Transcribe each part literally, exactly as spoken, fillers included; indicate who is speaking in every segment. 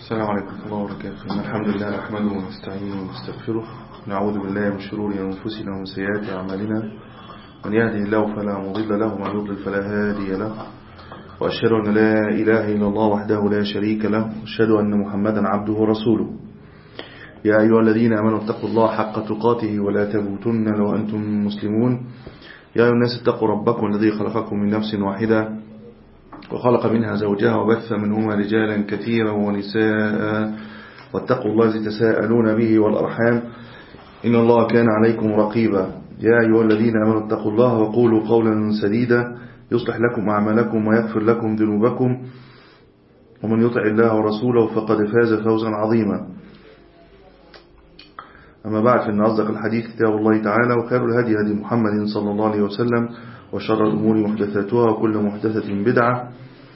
Speaker 1: السلام عليكم ورحمة الله وبركاته. الحمد لله نحمده ونستعينه ونستغفره، نعوذ بالله من شرور أنفسنا ومن سيئات أعمالنا، من يهده الله فلا مضل له ومن يضلل فلا هادي له، وأشهد أن لا إله إلا الله وحده لا شريك له، وأشهد أن محمدا عبده ورسوله. يا أيها الذين آمنوا اتقوا الله حق تقاته ولا تموتن إلا وأنتم مسلمون. يا أيها الناس اتقوا ربكم الذي خلقكم من نفس واحدة وخلق منها زوجها وبث منهما رجالا كثيرا ونساء، واتقوا الله الذي تساءلون به والأرحام إن الله كان عليكم رقيبا. يا أيها الذين آمنوا اتقوا الله وقولوا قولا سديدا يصلح لكم أعمالكم ويغفر لكم ذنوبكم، ومن يطع الله ورسوله فقد فاز فوزا عظيما. أما بعد، فإن أصدق الحديث كتاب الله تعالى، وخير الهدي هدي محمد صلى الله عليه وسلم، وشر الأمور محدثاتها، وكل محدثة بدعة،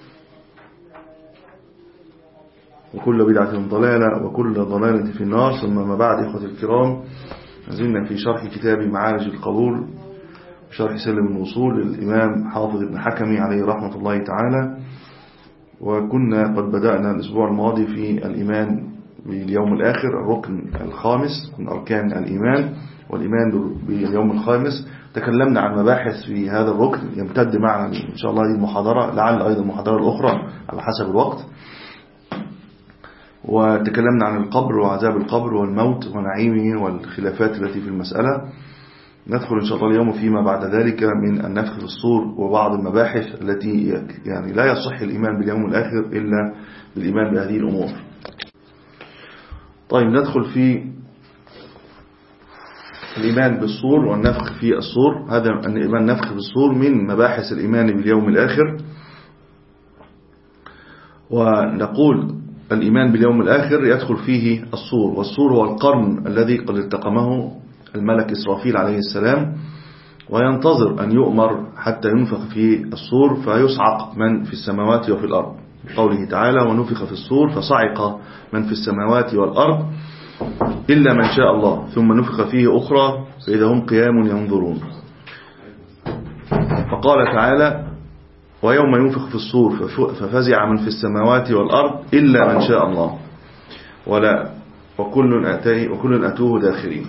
Speaker 1: وكل بدعة ضلالة، وكل ضلالة في النار. ثم ما بعد، إخوة الكرام، نزلنا في شرح كتاب معارج القبول شرح سلم الوصول للإمام حافظ ابن حكمي عليه رحمة الله تعالى. وكنا قد بدأنا الأسبوع الماضي في الإيمان باليوم الآخر، الركن الخامس من أركان الإيمان، والإيمان باليوم الخامس. تكلمنا عن مباحث في هذا الركن يمتد معنا إن شاء الله هذه المحاضرة، لعل أيضا المحاضرة الأخرى على حسب الوقت. وتكلمنا عن القبر وعذاب القبر والموت ونعيمه والخلافات التي في المسألة. ندخل إن شاء الله اليوم فيما بعد ذلك من النفخ في الصور وبعض المباحث التي يعني لا يصح الإيمان باليوم الآخر إلا بالإيمان بهذه الأمور. طيب، ندخل في الإيمان بالصور والنفخ في الصور. هذا الإيمان نفخ بالصور من مباحث الإيمان باليوم الآخر. ونقول الإيمان باليوم الآخر يدخل فيه الصور، والصور هو القرن الذي قد التقمه الملك إسرافيل عليه السلام، وينتظر أن يؤمر حتى ينفخ في الصور فيصعق من في السماوات وفي الأرض. قوله تعالى: ونفخ في الصور فصعق من في السماوات والأرض إلا من شاء الله ثم نفخ فيه أخرى فإذا هم قيام ينظرون. فقال تعالى: ويوم ينفخ في الصور ففزع من في السماوات والأرض إلا من شاء الله ولا وكل أتيه وكل أتوه داخرين.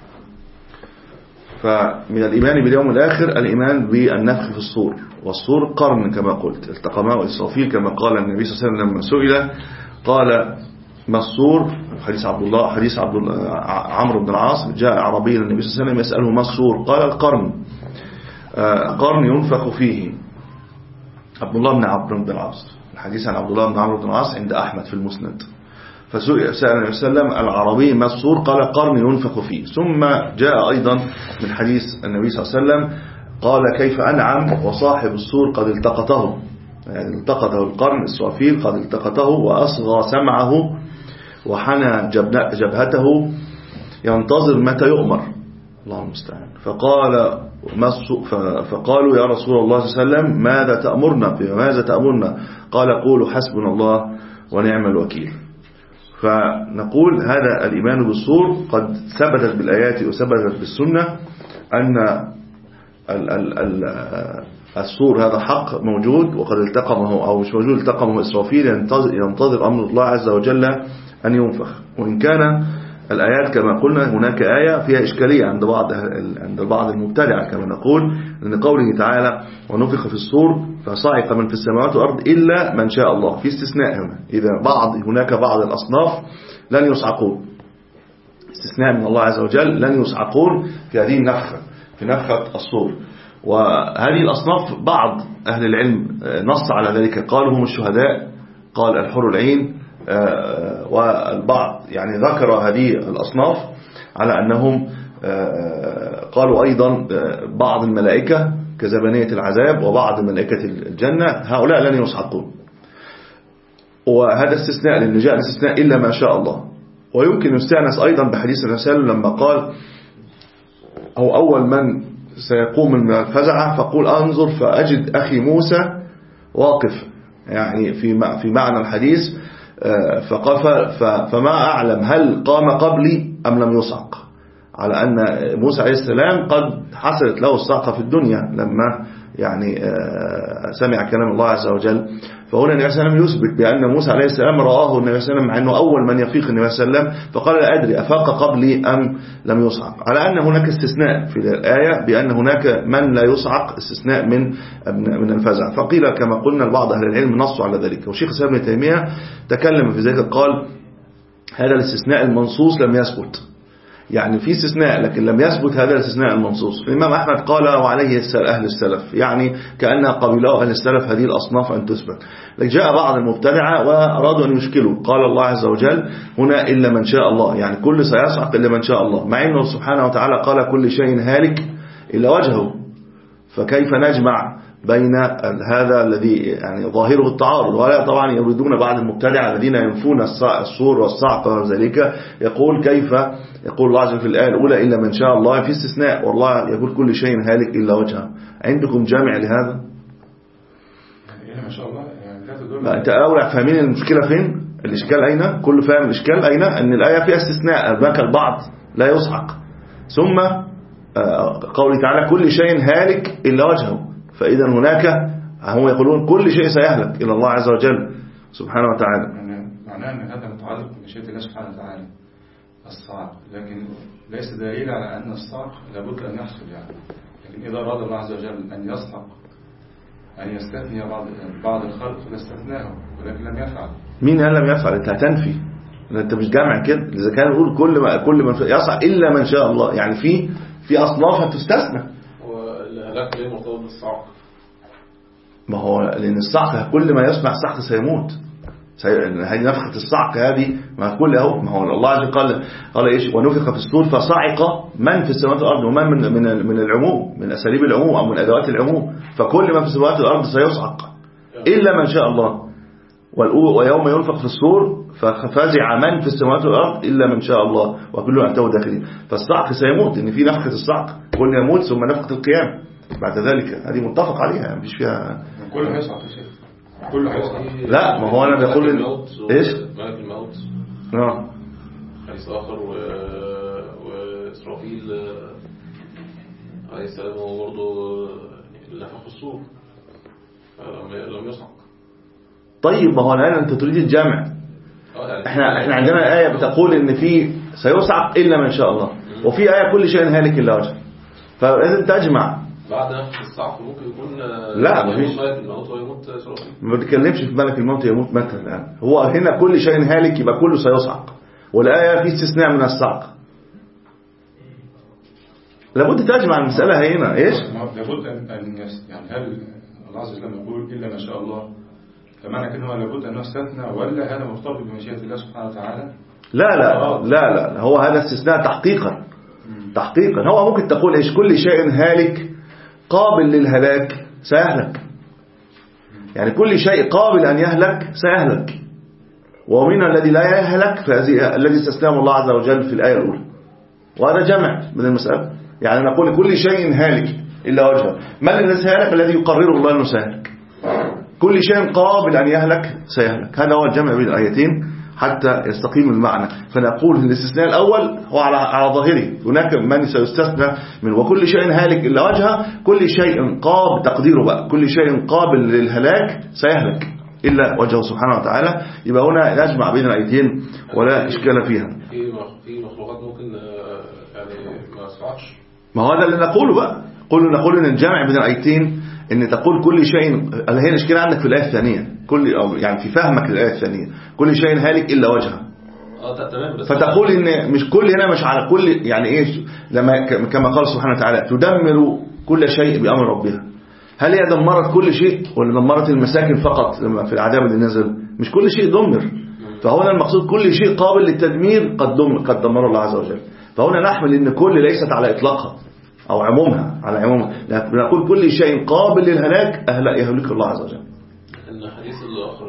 Speaker 1: فمن الإيمان باليوم الآخر الإيمان بالنفخ في الصور، والصور قرن كما قلت التقمه إسرافيل كما قال النبي صلى الله عليه وسلم لما سئل قال: ما الصور؟ حديث عبد الله حديث عبد الله عمرو بن العاص، جاء عربي النبي صلى الله عليه وسلم يسأله: ما الصور؟ قال: القرن، قرن ينفخ فيه. عبد الله بن عمرو بن العاص، الحديث عن عبد الله بن عمرو بن العاص عند أحمد في المسند. فسأل النبي صلى الله عليه وسلم العربي: ما الصور؟ قال: قرن ينفخ فيه. ثم جاء أيضا من حديث النبي صلى الله عليه وسلم قال: كيف أنعم وصاحب الصور قد التقطه، يعني التقطه القرن إسرافيل قد التقطه وأصغى سمعه وحنى جبهته ينتظر متى يؤمر، الله المستعان. فقال فقالوا: يا رسول الله صلى الله عليه وسلم ماذا تأمرنا؟ بماذا تأمرنا؟ قال: قولوا حسبنا الله ونعم الوكيل. فنقول هذا الإيمان بالصور قد ثبتت بالآيات وثبتت بالسنة أن ال ال ال الصور هذا حق موجود، وقد التقمه أو مش موجود التقمه إسرافيل، ينتظر, ينتظر أمر الله عز وجل أن ينفخ. وإن كان الآيات كما قلنا هناك آية فيها إشكالية عند بعض عند بعض المبتدعة كما نقول، لأن قوله تعالى: ونفخ في الصور فصعق من في السماوات والأرض إلا من شاء الله، في استثناء هنا، إذا بعض هناك بعض الأصناف لن يصعقون، استثناء من الله عز وجل، لن يصعقون في هذه النفخة، في نفخة الصور. وهذه الأصناف بعض أهل العلم نص على ذلك، قالوا هم الشهداء، قال الحور العين، والبعض يعني ذكر هذه الأصناف على أنهم قالوا أيضا بعض الملائكة كزبانية العذاب وبعض ملائكة الجنة، هؤلاء لن يصعقون. وهذا استثناء، لأن جاء الاستثناء إلا ما شاء الله. ويمكن يستأنس أيضا بحديث الرسول لما قال: أو أول من سيقوم من الفزعة فقول أنظر فأجد أخي موسى واقف، يعني في في معنى الحديث. فقال: فما أعلم هل قام قبلي أم لم يصعق، على أن موسى عليه السلام قد حصلت له الصعقة في الدنيا لما يعني سمع كلام الله عز وجل. فهنا النبي صلى الله عليه وسلم يثبت بأن موسى عليه السلام رآه النبي صلى الله عليه وسلم، مع أنه أول من يفيق النبي صلى الله عليه وسلم، فقال لا أدري أفاق قبلي أم لم يصعق، على أن هناك استثناء في الآية بأن هناك من لا يصعق، استثناء من من الفزع. فقيل كما قلنا بعض أهل العلم نصوا على ذلك، والشيخ الإسلام ابن تيمية تكلم في ذلك، قال هذا الاستثناء المنصوص لم يثبت، يعني في استثناء لكن لم يثبت هذا الاستثناء المنصوص. الإمام أحمد قال وعليه أهل السلف، يعني كأن قبيله أهل السلف هذه الأصناف أن تثبت. لكن جاء بعض المبتدعة وأرادوا أن يشكلوا، قال الله عز وجل هنا إلا من شاء الله، يعني كل سيصعق إلا من شاء الله، مع أنه سبحانه وتعالى قال كل شيء هالك إلا وجهه. فكيف نجمع بين هذا الذي يعني ظاهره التعارض؟ ولا طبعا يريدون بعض المبتدعة الذين ينفون الصور والصعق وذلك، يقول كيف يقول الله عز وجل في الآية الأولى إلا من شاء الله، في استثناء والله يقول كل شيء هالك إلا وجهه. عندكم جامع لهذا؟
Speaker 2: يعني ما شاء الله يعني لا تدل.
Speaker 1: أنت أولى فاهمين المشكلة فين؟ الإشكال أين؟ كل فاهم الإشكال أين؟ أن الآية فيها استثناء، بك البعض لا يصعق، ثم قوله تعالى كل شيء هالك إلا وجهه، فإذا هناك هم يقولون كل شيء سيهلك إلى الله عز وجل سبحانه وتعالى.
Speaker 2: معناه أن هذا متعلق بمشيئة الله سبحانه وتعالى الصعق، لكن ليس دليل على أن الصعق لابد أن يحصل يعني. لكن إذا أراد الله عز وجل أن يصعق أن يستثني بعض بعض الخلق لاستثناه، ولكن لم يفعل.
Speaker 1: مين قال لم يفعل؟ أنت هتنفي، أنت مش جامع كده. إذا كان يقول كل ما كل من يصعق إلا من شاء الله، يعني في في أصناف هتستثنى.
Speaker 2: والهلاك ليه مرتبط بالصعق؟
Speaker 1: ما هو لأن الصعق كل ما يسمع الصعق سيموت. هذه نفخة الصعق هذه ما كل اهو، ما هو الله عز وجل قال قال ايش ونفخ في الصور فصعق من في السماوات والارض، ومن من من من العموم، من اساليب العموم او من ادوات العموم، فكل ما في السماوات والارض سيصعق الا من شاء الله. ويوم ينفخ في الصور ففزع من في السماوات والارض الا من شاء الله وكلهم اتوا داخلين. فالصعق سيموت، ان في نفخة الصعق كل يموت ثم نفخة القيام بعد ذلك، هذه متفق عليها مفيش فيها.
Speaker 2: كله هيصعق يا شيخ، كله هيصعق.
Speaker 1: لا ما هو انا بقول ايش
Speaker 3: ملك الموت
Speaker 1: اه
Speaker 3: حديث اخر و... واسرافيل عليه السلام هو برضه نفخ في الصور لم يصعق.
Speaker 1: طيب ما هو الان انت تريد الجمع، احنا احنا عندنا آية بتقول ان في سيصعق الا من شاء الله، وفي آية كل شيء هالك الا وجهه، فلازم تجمع.
Speaker 3: بعد نفخ الصعق ممكن يكون
Speaker 1: لا مفيش،
Speaker 3: ملك الموت ويموت اسرافيل.
Speaker 1: ما بتكلمش في ملك الموت يموت متى الان، هو هنا كل شيء هالك يبقى كله سيصعق، والآية في استثناء من الصعق. لابد تجمع المسألة هنا ايش؟
Speaker 2: لابد ان يعني هل الله عز وجل يقول الا ما شاء الله، فمعنى كده لابد أن نستثنى، ولا هذا مرتبط بمشيئة الله سبحانه وتعالى؟
Speaker 1: لا لا لا لا هو هذا استثناء تحقيقا تحقيقا. هو ممكن تقول ايش كل شيء هالك قابل للهلاك سيهلك، يعني كل شيء قابل أن يهلك سيهلك، ومن الذي لا يهلك فهذه الذي استثناه الله عز وجل في الآية الأولى، وهذا جمع من المسألة. يعني نقول كل شيء هالك إلا وجهه، من الذي سيهلك؟ الذي يقرره الله أنه سيهلك. كل شيء قابل أن يهلك سيهلك، هذا هو الجمع بين الآيتين حتى يستقيم المعنى. فنقول الاستثناء الأول هو على على ظاهره، هناك من سيستثنى من وكل شيء هالك إلا وجهه، كل شيء قابل تقديره بقى كل شيء قابل للهلاك سيهلك إلا وجهه سبحانه وتعالى. يبقى هنا نجمع بين الآيتين ولا إشكال فيها.
Speaker 3: في مخلوقات ممكن يعني ما يصعقش،
Speaker 1: ما هو هذا اللي نقوله بقى، قولوا نقول ان الجمع بين الآيتين ان تقول كل شيء، هي الاشكال عندك في الآية الثانية، كل أو يعني في فهمك للآية الثانية كل شيء هالك إلا وجهه،
Speaker 3: اه تمام، بس
Speaker 1: فتقول ان مش كل هنا مش على كل، يعني ايش لما كما قال سبحانه وتعالى تدمر كل شيء بأمر ربها، هل هي دمرت كل شيء ولا دمرت المساكن فقط لما في العذاب اللي نزل؟ مش كل شيء دمر، فهنا المقصود كل شيء قابل للتدمير قد دمر قد دمر الله عز وجل. فهنا نحمل ان كل ليست على اطلاقها او عمومها على عمومها، لكن نقول كل شيء قابل للهلاك أهلا يهلك الله عز وجل.
Speaker 3: ان الحديث الاخر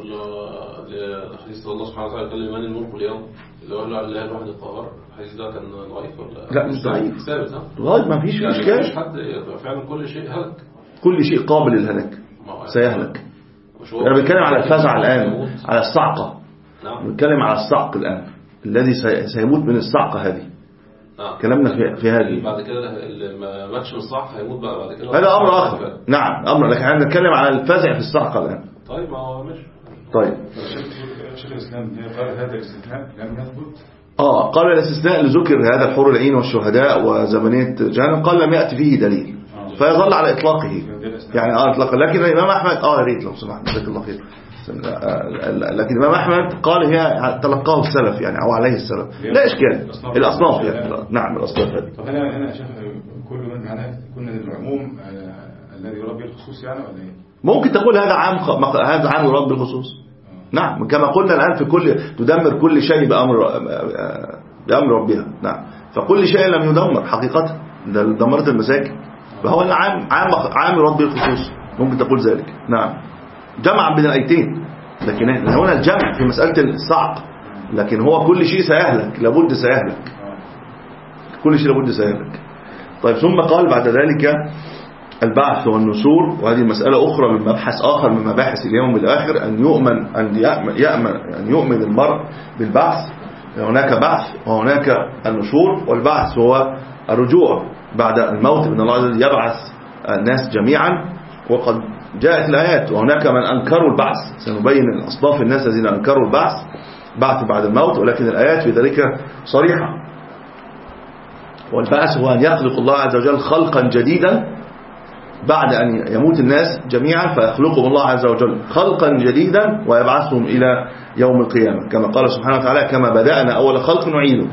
Speaker 3: حديث الله سبحانه وتعالى قال لمن الملك اليوم اللي هو الله الواحد القهار، الحديث ده كان ضعيف ولا
Speaker 1: لا مش ضعيف،
Speaker 3: ثابت؟ ها
Speaker 1: ضعيف ما فيش
Speaker 3: يعني
Speaker 1: اشكال،
Speaker 3: مش حد فعلا كل شيء هلك،
Speaker 1: كل شيء قابل للهلاك سيهلك. انا بتكلم على الفزع الان، على الصعقه. نعم بنتكلم على الصعق الان الذي سيموت من الصعقه هذه،
Speaker 3: نعم.
Speaker 1: كلامنا في, في هذه.
Speaker 3: بعد كده اللي ما ماتش من الصعق هيموت بقى بعد كده.
Speaker 1: هذا أمر آخر. نعم أمر، لكن احنا بنتكلم على الفزع في الصعقة الآن.
Speaker 3: طيب ما هو ماشي.
Speaker 1: طيب.
Speaker 2: شيخ الإسلام قال هذا الاستثناء لم يثبت.
Speaker 1: آه قال الاستثناء اللي ذكر هذا الحور العين والشهداء وزمنية جهنم قال لم يأتي فيه دليل، فيظل على إطلاقه يعني آه إطلاقا. لكن الإمام أحمد آه ريت لو سمحت جزاك الله خير. لكن الإمام أحمد قال هي تلقاه السلف يعني أو عليه السلف، لا إشكال الأصناف يعني. نعم الأصناف هذه.
Speaker 2: طب هنا هنا شيخ كل من معناه كنا العموم الذي يربي الخصوص يعني ولا إيه؟
Speaker 1: ممكن تقول هذا عام هذا عام يربي الخصوص. نعم كما قلنا الآن في كل تدمر كل شيء بأمر بأمر ربها. نعم فكل شيء لم يدمر حقيقة، دمرت المساكن، فهو عام عام عام يربي الخصوص، ممكن تقول ذلك. نعم جمع بين الآيتين، لكن هنا الجمع في مسألة الصعق، لكن هو كل شيء سيهلك، لابد سيهلك، كل شيء لابد سيهلك. طيب ثم قال بعد ذلك البعث والنشور، وهذه مسألة أخرى من مبحث آخر من مباحث اليوم الآخر، أن يؤمن أن يأمن, يأمن أن يؤمن المرء بالبعث. هناك بعث وهناك النشور، والبعث هو الرجوع بعد الموت، من الله عز وجل يبعث الناس جميعا، وقد جاءت الآيات وهناك من أنكروا البعث، سنبين أصناف الناس الذين أنكروا البعث بعث بعد الموت، ولكن الآيات في ذلك صريحة. والبعث هو أن يخلق الله عز وجل خلقا جديدا بعد أن يموت الناس جميعا، فيخلقهم الله عز وجل خلقا جديدا ويبعثهم إلى يوم القيامة، كما قال سبحانه وتعالى كما بدأنا أول خلق نعيده.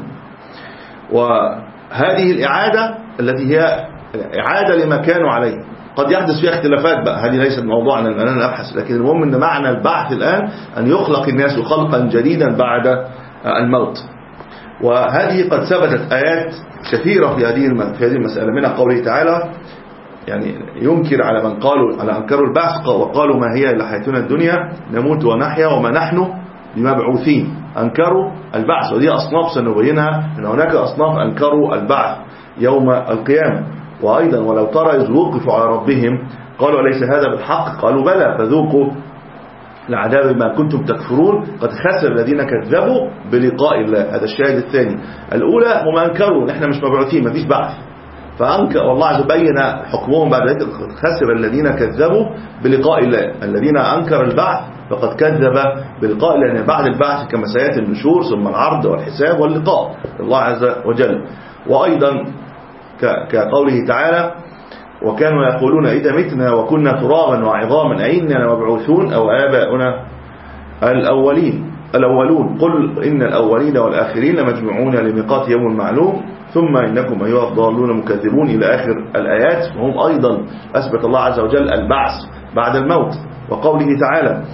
Speaker 1: وهذه الإعادة التي هي إعادة لما كانوا عليه، قد يحدث فيها اختلافات بقى، هذه ليست موضوعنا الآن نبحث، لكن المهم أن معنى البعث الآن أن يخلق الناس خلقا جديدا بعد الموت. وهذه قد ثبتت آيات كثيرة في هذه في هذه المسألة، منها قوله تعالى يعني ينكر على من قالوا على أنكروا البعث وقالوا ما هي إلا حياتنا الدنيا نموت ونحيا وما نحن بمبعوثين. أنكروا البعث، ودي أصناف سنبينها، أن هناك أصناف أنكروا البعث يوم القيامة. وأيضا ولو ترى إذ وقفوا على ربهم قالوا أليس هذا بالحق قالوا بلى فذوقوا العذاب ما كنتم تكفرون قد خسر الذين كذبوا بلقاء الله. هذا الشاهد الثاني. الأولى هم أنكروا نحن مش مبعوثين، مفيش بعث، فأنكر والله عز وجل بين حكمهم بعد ذلك خسر الذين كذبوا بلقاء الله. الذين أنكر البعث فقد كذب بلقاء الله، لأن بعد البعث كما سيأتي النشور ثم العرض والحساب واللقاء الله عز وجل. وأيضا كقوله تعالى وكانوا يقولون إذا متنا وكنا ترابا وعظاما أئنا مبعوثون أو آباؤنا الأولين الأولون قل إن الأولين والآخرين لمجموعون لميقات يوم معلوم ثم إنكم أيها الضالون مكذبون إلى آخر الآيات. وهم أيضا أثبت الله عز وجل البعث بعد الموت. وقوله تعالى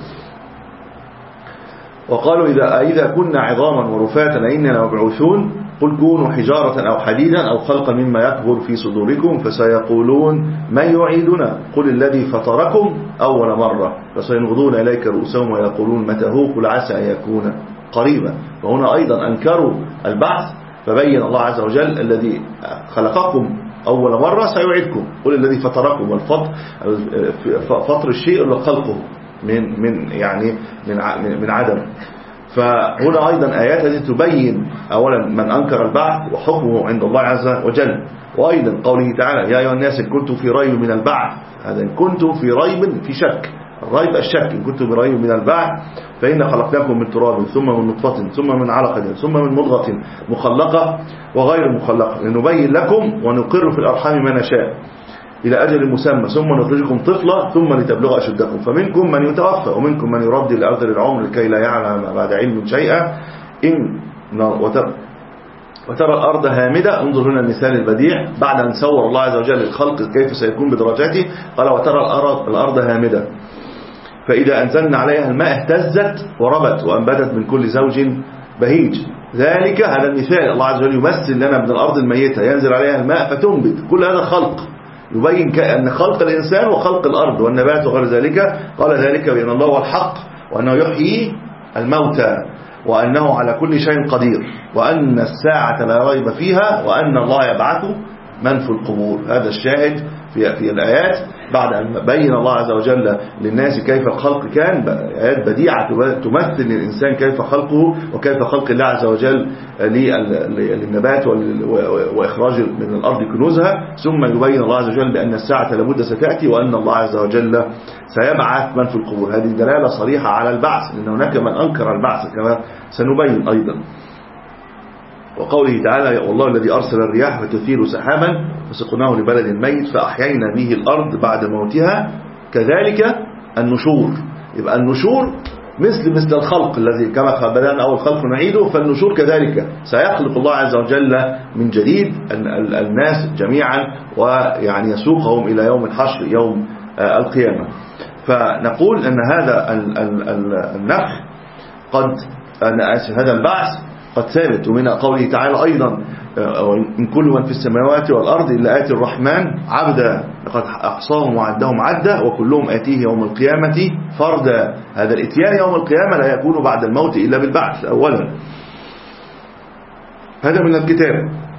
Speaker 1: وقالوا إذا, إذا كنا عظاما ورفاتا أئنا مبعوثون قل كونوا حجارة أو حديدا أو خلقا مما يكبر في صدوركم فسيقولون من يعيدنا قل الذي فطركم أول مرة فسينغضون إليك رؤوسهم ويقولون متى هو قل عسى أن يكون قريبا. وهنا أيضا أنكروا البعث، فبين الله عز وجل الذي خلقكم أول مرة سيعيدكم قل الذي فطركم. والفطر فطر الشيء اللي خلقه من من يعني من من عدم. فهنا أيضا آيات التي تبين أولا من أنكر البعث وحكمه عند الله عز وجل. وأيضا قوله تعالى يا أيها الناس إن كنتم في ريب من البعث، هذا إن كنتم في ريب في شك، الريب الشك، إن كنتم في ريب من البعث فإن خلقناكم من تراب ثم من نطفة ثم من علقة ثم من مضغة مخلقة وغير مخلقة لنبين لكم ونقر في الأرحام ما نشاء إلى أجل مسمى ثم نخرجكم طفلا ثم لتبلغ أشدكم فمنكم من يتوفى ومنكم من يرد إلى أرض العمر لكي لا يعلم بعد علم شيئا إن وترى, وترى الأرض هامدة. انظر هنا المثال البديع بعد أن سور الله عز وجل الخلق كيف سيكون بدرجاته قال وترى الأرض, الأرض هامدة فإذا أنزلنا عليها الماء اهتزت وربت وأنبتت من كل زوج بهيج. ذلك هذا المثال الله عز وجل يمثل لنا من الأرض الميتة ينزل عليها الماء فتنبت. كل هذا خلق يبين أن خلق الإنسان وخلق الأرض والنبات وغير ذلك. قال ذلك بأن الله هو الحق وأنه يحيي الموتى وأنه على كل شيء قدير وأن الساعة لا ريب فيها وأن الله يبعث من في القبور. هذا الشاهد في, في الآيات بعد أن بين الله عز وجل للناس كيف الخلق كان، آيات بديعة تمثل للإنسان كيف خلقه وكيف خلق الله عز وجل للنبات وإخراج من الأرض كنوزها، ثم يبين الله عز وجل بأن الساعة لابد ستأتي وأن الله عز وجل سيبعث من في القبور. هذه دلالة صريحة على البعث، لأن هناك من أنكر البعث كما سنبين أيضا. وقوله تعالى والله الذي أرسل الرياح فتثير سحابا فسقناه لبلد ميت فأحيينا به الأرض بعد موتها كذلك النشور. يبقى النشور مثل مثل الخلق الذي كما بدأنا أول خلق نعيده، فالنشور كذلك سيخلق الله عز وجل من جديد الناس جميعا ويعني يسوقهم إلى يوم الحشر يوم القيامة. فنقول أن هذا النفخ قد أنا آسف هذا البعث قد ثابت. ومن قوله تعالى أيضا إن كل من في السماوات والأرض إلا آتي الرحمن عبدا لقد أحصاهم وعدهم عدا وكلهم آتيه يوم القيامة فردا. هذا الإتيان يوم القيامة لا يكون بعد الموت إلا بالبعث أولا. هذا من الكتاب.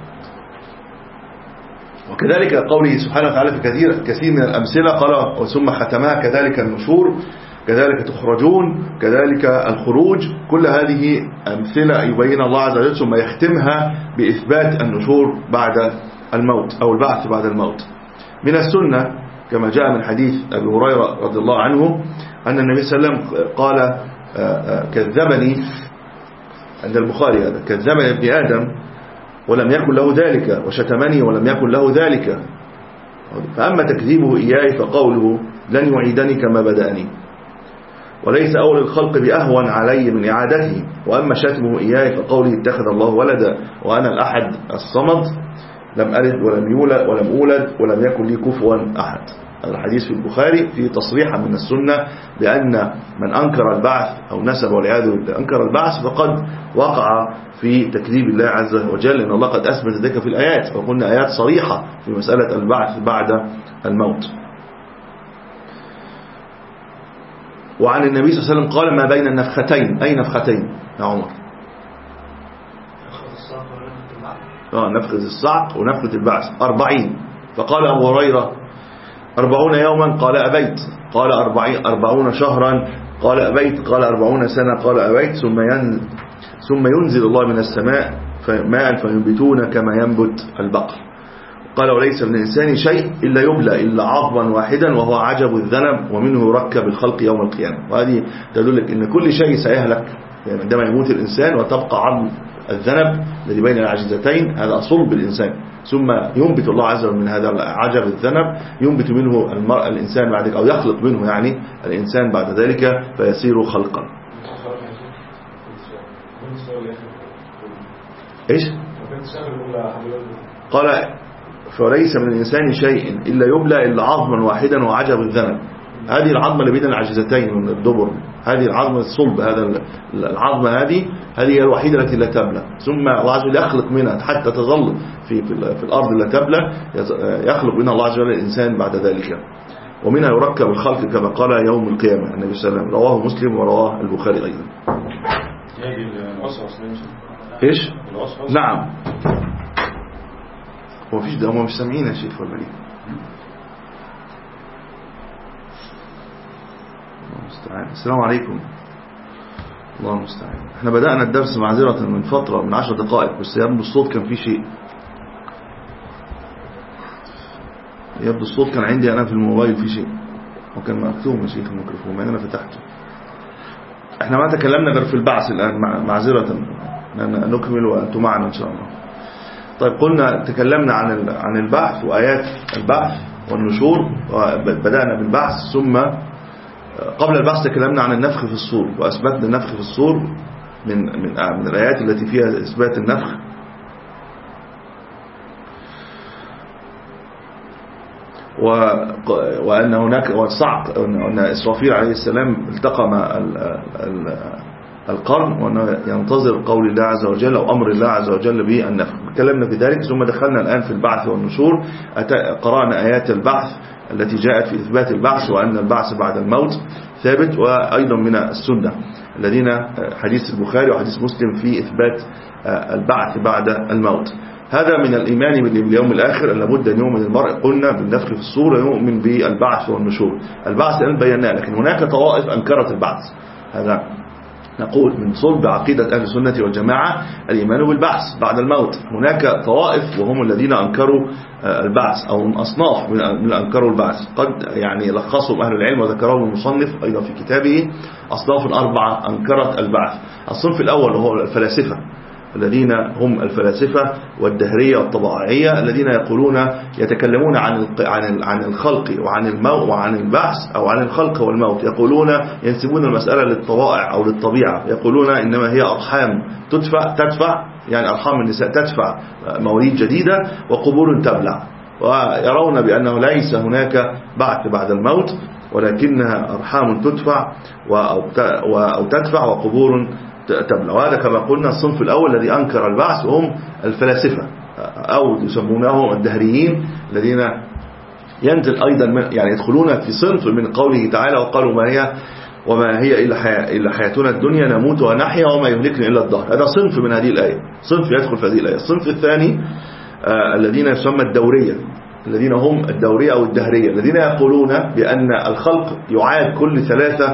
Speaker 1: وكذلك قوله سبحانه وتعالى في كثير كثير من الأمثلة قال ثم ختمها كذلك النشور كذلك تخرجون كذلك الخروج. كل هذه أمثلة يبين الله عز وجل ثم يختمها بإثبات النشور بعد الموت أو البعث بعد الموت. من السنة كما جاء من حديث أبي هريرة رضي الله عنه أن النبي صلى الله عليه وسلم قال كذبني عند البخاري هذا كذبني ابن آدم ولم يكن له ذلك وشتمني ولم يكن له ذلك. فأما تكذيبه إياي فقوله لن يعيدني كما بدأني وليس أول الخلق بأهون علي من إعادته. وأما شتمه إياي فقوله اتخذ الله ولدا وأنا الأحد الصمد لم ألد ولم يولد ولم أولد ولم يكن لي كفوا أحد. الحديث في البخاري في تصريح من السنة بأن من أنكر البعث أو نسب والعياذ بالله أنكر البعث فقد وقع في تكذيب الله عز وجل، إن الله قد أثبت ذلك في الآيات وقلنا آيات صريحة في مسألة البعث بعد الموت. وعن النبي صلى الله عليه وسلم قال ما بين النفختين. أي نفختين يا عمر؟ آه نفخة الصعق ونفخة البعث أربعين. فقال أبو هريرة أربعون يوما قال أبيت. قال أربعين أربعون شهرا قال أبيت. قال أربعون سنة قال أبيت. ثم ينزل, ثم ينزل الله من السماء ماء فينبتون كما ينبت البقر. قال وليس من الإنسان شيء إلا يبلى إلا عظما واحدا وهو عجب الذنب ومنه يركب الخلق يوم القيامة. وهذه تدلك إن كل شيء سيهلك يعني عندما يموت الإنسان وتبقى عظم الذنب الذي بين العجزتين هذا صلب الإنسان، ثم ينبت الله عز وجل من هذا عجب الذنب ينبت منه المرء الإنسان بعد أو يخلق منه يعني الإنسان بعد ذلك فيصير خلقا. إيش؟ قال فليس من الإنسان شيء إلا يبلى إلا عظما واحدا وعجب الذنب. هذه العظمة اللي بين العجزتين من الدبر، هذه العظمة الصلب، هذا العظمة هذه هذه هي الوحيدة التي لا تبلى، ثم الله عز وجل يخلق منها حتى تظل في في الأرض لا تبلى، يخلق منها الله عز وجل الإنسان بعد ذلك، ومنها يركب الخلق كما قال يوم القيامة النبي صلى الله عليه وسلم. رواه مسلم ورواه البخاري أيضا. إيش؟ نعم. هو فيش ده هم مش سامعين يا شيخ ولا ايه؟ الله المستعان. السلام عليكم. الله المستعان. احنا بدأنا الدرس معذرة من فترة من عشر دقائق بس يبدو الصوت كان فيه شيء، يبدو الصوت كان عندي انا في الموبايل فيه شيء وكان مكتوم يا شيخ الميكروفون ما انا فتحته. احنا ما تكلمنا غير في البعث الان معذرة، نكمل وانتم معنا ان شاء الله. طيب قلنا تكلمنا عن عن البعث وآيات البعث والنشور، بدأنا بالبعث، ثم قبل البعث تكلمنا عن النفخ في الصور وأثبتنا النفخ في الصور من من من الآيات التي فيها إثبات النفخ. وأن هناك والصعق أن إسرافيل عليه السلام التقم القرن وأنه ينتظر قول الله عز وجل أو أمر الله عز وجل بالنفخ. تكلمنا في ذلك، ثم دخلنا الآن في البعث والنشور. قرأنا آيات البعث التي جاءت في إثبات البعث وأن البعث بعد الموت ثابت، وأيضا من السنة الذين حديث البخاري وحديث مسلم في إثبات البعث بعد الموت. هذا من الإيمان باليوم الآخر، أن لابد أن يؤمن المرء قلنا بالنفخ في الصور، يؤمن بالبعث والنشور. البعث الآن بيناه، لكن هناك طوائف أنكرت البعث. هذا نقول من صلب عقيدة أهل السنة والجماعة الإيمان بالبعث بعد الموت. هناك طوائف وهم الذين أنكروا البعث، أو أصناف من أنكروا البعث، قد يعني لخصهم أهل العلم وذكرهم المصنف أيضا في كتابه أصناف أربعة أنكرت البعث. الصنف الأول هو الفلاسفة، الذين هم الفلاسفة والدهرية والطبيعية، الذين يقولون يتكلمون عن عن عن الخلق وعن الموت وعن البعث، أو عن الخلق والموت. يقولون ينسبون المسألة للطبائع أو للطبيعة، يقولون إنما هي أرحام تدفع تدفع يعني أرحام النساء تدفع مواليد جديدة، وقبور تبلع، ويرون بأنه ليس هناك بعث بعد الموت، ولكنها أرحام تدفع أو تدفع وقبور تبلع. وهذا كما قلنا الصنف الأول الذي أنكر البعث، وهم الفلاسفة أو يسمونهم الدهريين، الذين ينزل أيضا يعني يدخلون في صنف من قوله تعالى وقالوا ما هي وما هي إلا, حياة إلا حياتنا الدنيا نموت ونحيا وما يهلكنا إلا الدهر. هذا صنف من هذه الآية، صنف يدخل في هذه الآية. الصنف الثاني آه الذين يسمى الدورية، الذين هم الدورية أو الدهرية، الذين يقولون بأن الخلق يعاد كل ثلاثة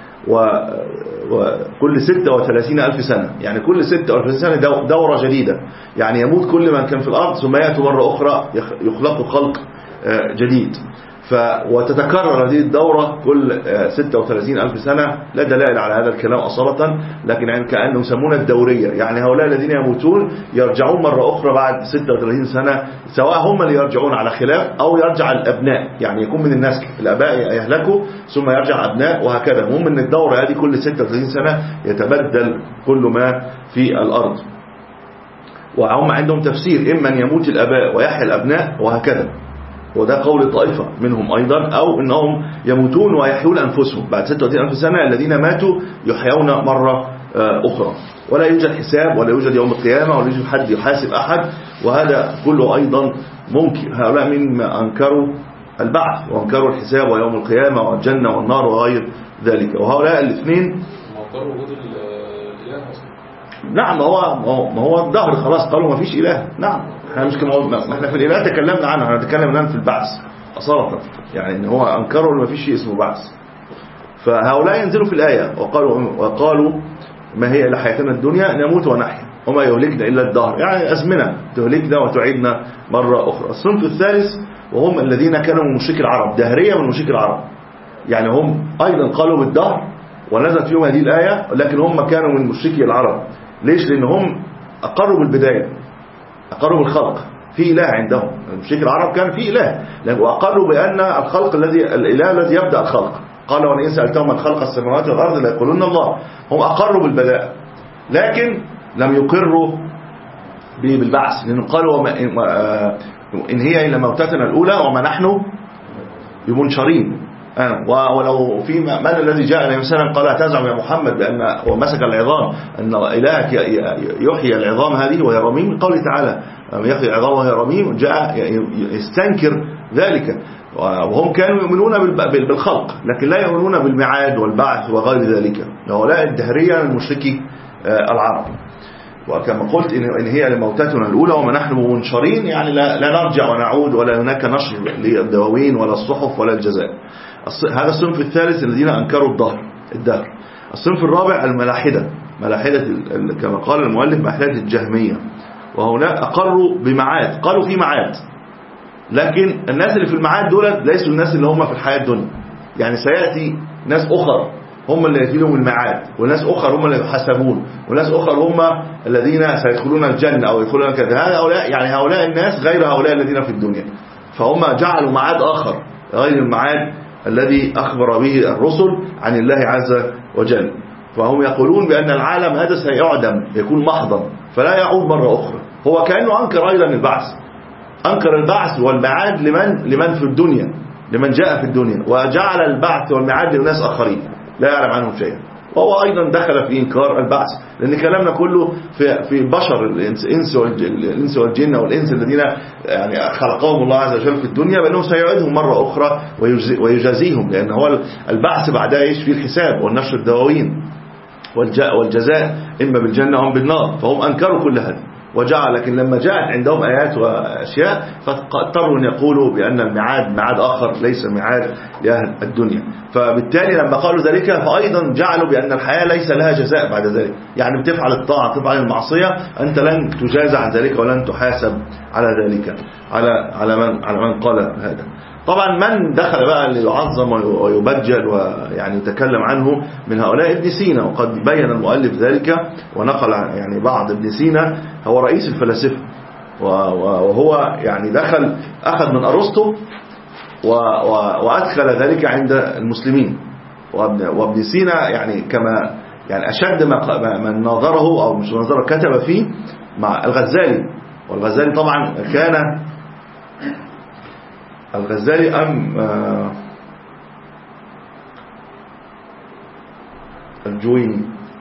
Speaker 1: وكل ستة وثلاثين ألف سنة، يعني كل ستة وثلاثين سنة دورة جديدة، يعني يموت كل من كان في الأرض ثم يأتي مرة أخرى يخلق خلق جديد. ف وتتكرر هذه الدورة كل ستة وثلاثين ألف سنة. لا دلائل على هذا الكلام أصالة، لكن يعني كأنهم يسمون الدورية، يعني هؤلاء الذين يموتون يرجعون مرة أخرى بعد ستة وثلاثين سنة، سواء هم اللي يرجعون على خلاف أو يرجع الأبناء، يعني يكون من النسل، الآباء يهلكوا ثم يرجع أبناء وهكذا. المهم أن الدورة هذه كل ستة وثلاثين سنة يتبدل كل ما في الأرض. وهم عندهم تفسير، إما أن يموت الآباء ويحيى الأبناء وهكذا، وده قول طائفة منهم أيضا، أو أنهم يموتون ويحيون أنفسهم بعد ستة وثلاثين ألف سنة، الذين ماتوا يحيون مرة أخرى، ولا يوجد حساب ولا يوجد يوم القيامة ولا يوجد حد يحاسب أحد، وهذا كله أيضا ممكن. هؤلاء من أنكروا البعث وأنكروا الحساب ويوم القيامة والجنة والنار وغير ذلك. وهؤلاء الاثنين
Speaker 3: أنكروا وجود الإله أصلا.
Speaker 1: نعم، هو ما هو الظهر خلاص قالوا ما فيش إله. نعم، احنا مش كما ما احنا في الإله تكلمنا عنه، احنا نتكلم الآن في البعث أصالة، يعني ان هو أنكروا ما فيش شيء اسمه بعث. فهؤلاء ينزلوا في الآية وقالوا وقالوا ما هي إلا حياتنا الدنيا نموت ونحيا وما يهلكنا إلا الدهر، يعني أزمنة تهلكنا وتعيدنا مرة أخرى. الصنف الثالث وهم الذين كانوا من مشرك العرب، دهرية من مشرك العرب، يعني هم أيضا قالوا بالدهر ونزلت فيهم هذه الآية، لكن هم كانوا من مشركي العرب. ليش؟ لأن هم أقروا بالبداية، أقروا بالخلق، في إله عندهم. مشركي العرب كان في إله، وأقروا بأن الخلق الذي الإله الذي يبدأ الخلق، قالوا وإن سألتهم من خلق السماوات والأرض ليقولون الله. هم أقروا بالبداء، لكن لم يقروا بالبعث، لأنه قالوا إن هي إلا موتتنا الأولى وما نحن بمنشرين. ولو في من الذي جاء النبي صلى الله عليه وسلم قال تزعم يا محمد بأن هو مسك العظام أن إلهك يحيي العظام هذه وهي رميم، من قوله تعالى يحيي العظام وهي رميم، جاء يستنكر ذلك. وهم كانوا يؤمنون بالخلق لكن لا يؤمنون بالميعاد والبعث وغير ذلك. هؤلاء الدهرية من مشركي العرب. وكما قلت إن هي لموتتنا الأولى وما نحن منشرين، يعني لا, لا نرجع ونعود ولا هناك نشر للدواوين ولا الصحف ولا الجزاء. هذا الصنف الثالث الذين أنكروا الدهر الدهر الصنف الرابع الملاحدة، ملاحدة كما قال المؤلف ملاحدة الجهمية، وهؤلاء أقروا بمعاد، قالوا في معاد، لكن الناس اللي في المعاد دول ليسوا الناس اللي هم في الحياة الدنيا، يعني سيأتي ناس أخر هم اللي يأتي لهم المعاد، وناس أخر هم اللي يحاسبون، وناس أخر هم الذين سيدخلون الجنة أو يدخلون كذا. هؤلاء يعني هؤلاء الناس غير هؤلاء الذين في الدنيا، فهم جعلوا معاد آخر غير المعاد الذي أخبر به الرسل عن الله عز وجل. فهم يقولون بأن العالم هذا سيعدم، يكون محضا فلا يعود مرة أخرى. هو كأنه أنكر أيضا البعث، أنكر البعث والمعاد لمن لمن في الدنيا، لمن جاء في الدنيا، وجعل البعث والمعاد لناس آخرين لا يعلم عنهم شيئا. وهو أيضا دخل في إنكار البعث، لأن كلامنا كله في في بشر الإنس والإنس والجن والإنس الذين يعني خلقهم الله عز وجل في الدنيا، بأنه سيعيدهم مرة أخرى ويجازيهم، لأن هو البعث بعدها إيش؟ في الحساب والنشر الدواوين والجزاء إما بالجنة أو بالنار. فهم أنكروا كل هذا، وجعل. لكن لما جاءت عندهم آيات وأشياء فاضطروا أن يقولوا بأن الميعاد ميعاد آخر ليس ميعاد لأهل الدنيا. فبالتالي لما قالوا ذلك فأيضا جعلوا بأن الحياة ليس لها جزاء بعد ذلك، يعني بتفعل الطاعة تفعل المعصية أنت لن تجازى عن ذلك ولن تحاسب على ذلك على على من على من قال هذا. طبعا من دخل بقى ليعظم ويبجل ويعني يتكلم عنه من هؤلاء ابن سينا، وقد بين المؤلف ذلك ونقل يعني بعض ابن سينا هو رئيس الفلاسفة، وهو يعني دخل أخذ من أرسطو وأدخل ذلك عند المسلمين. وابن سينا يعني كما يعني أشد ما من نظره أو مش نظره كتب فيه مع الغزالي. والغزالي طبعا كان الغزالي أم آه الجويني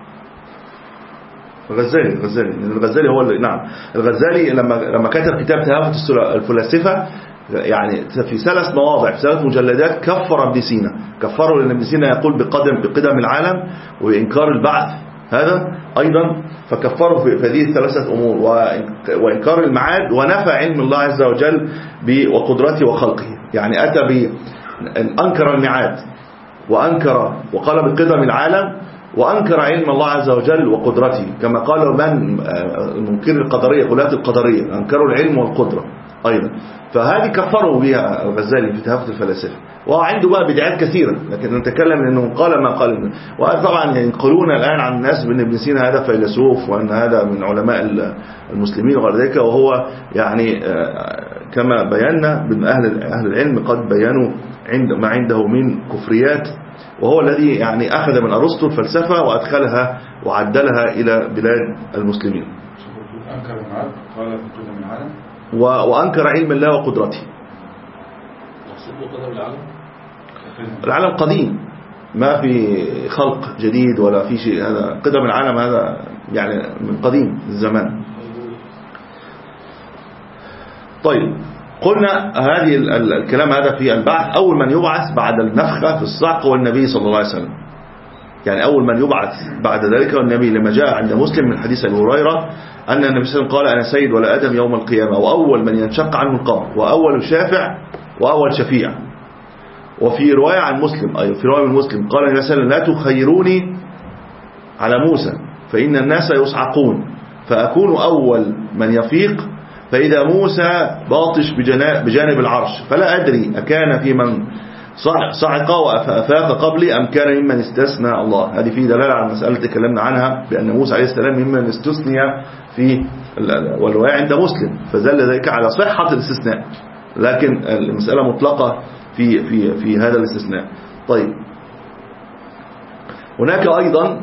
Speaker 1: الغزالي الغزالي الغزالي هو اللي نعم الغزالي لما لما كتب كتاب تهافت الفلاسفة يعني في ثلاث مواضع في ثلاث مجلدات كفر ابن سينا. كفروا لأن ابن سينا يقول بقدم بقدم العالم وإنكار البعث هذا أيضا، فكفروا في هذه الثلاثة أمور وإنكار المعاد ونفى علم الله عز وجل وقدرته وخلقه. يعني أتى بأنكر المعاد وأنكر وقال بقدم العالم وأنكر علم الله عز وجل وقدرته، كما قال من منكر القدرية غلاة القدرية أنكروا العلم والقدرة أيضا. فهذه كفروا بها الغزالي في تهافت الفلاسفة. وعنده بقى بدعات كثيرة، لكن نتكلم انه قال ما قال. وطبعا ينقلون الآن عن الناس بأن ابن سينا هذا فيلسوف وأن هذا من علماء المسلمين وغير ذلك، وهو يعني كما بينا من أهل أهل العلم قد بيانوا عند ما عنده من كفريات، وهو الذي يعني أخذ من أرسطو الفلسفة وأدخلها وعدلها إلى بلاد المسلمين.
Speaker 2: أنكر المعاد قال في قدم العالم
Speaker 1: وأنكر علم الله وقدرته. العالم قديم ما في خلق جديد ولا في شيء، هذا قدم العالم هذا يعني من قديم الزمان. طيب قلنا هذه الكلام هذا في البعث. أول من يبعث بعد النفخة في الصعق هو النبي صلى الله عليه وسلم، يعني أول من يبعث بعد ذلك هو النبي، لما جاء عند مسلم من حديث أبي هريرة أن النبي صلى الله عليه وسلم قال أنا سيد ولا آدم يوم القيامة، وأول من ينشق عنه القبر وأول شافع وأول شفيع. وفي رواية عن مسلم أي في رواية من مسلم قال النبي صلى الله عليه وسلم لا تخيروني على موسى فإن الناس يصعقون فأكون أول من يفيق، فإذا موسى باطش بجانب العرش فلا أدري أكان في من صعق وأفاق قبلي أم كان ممن استثنى الله. هذه في دلالة على مسألة تكلمنا عنها بأن موسى عليه السلام ممن استثني في والرواية عند مسلم، فزل ذلك على صحة الاستثناء، لكن المسألة مطلقة في في في هذا الاستثناء. طيب هناك أيضا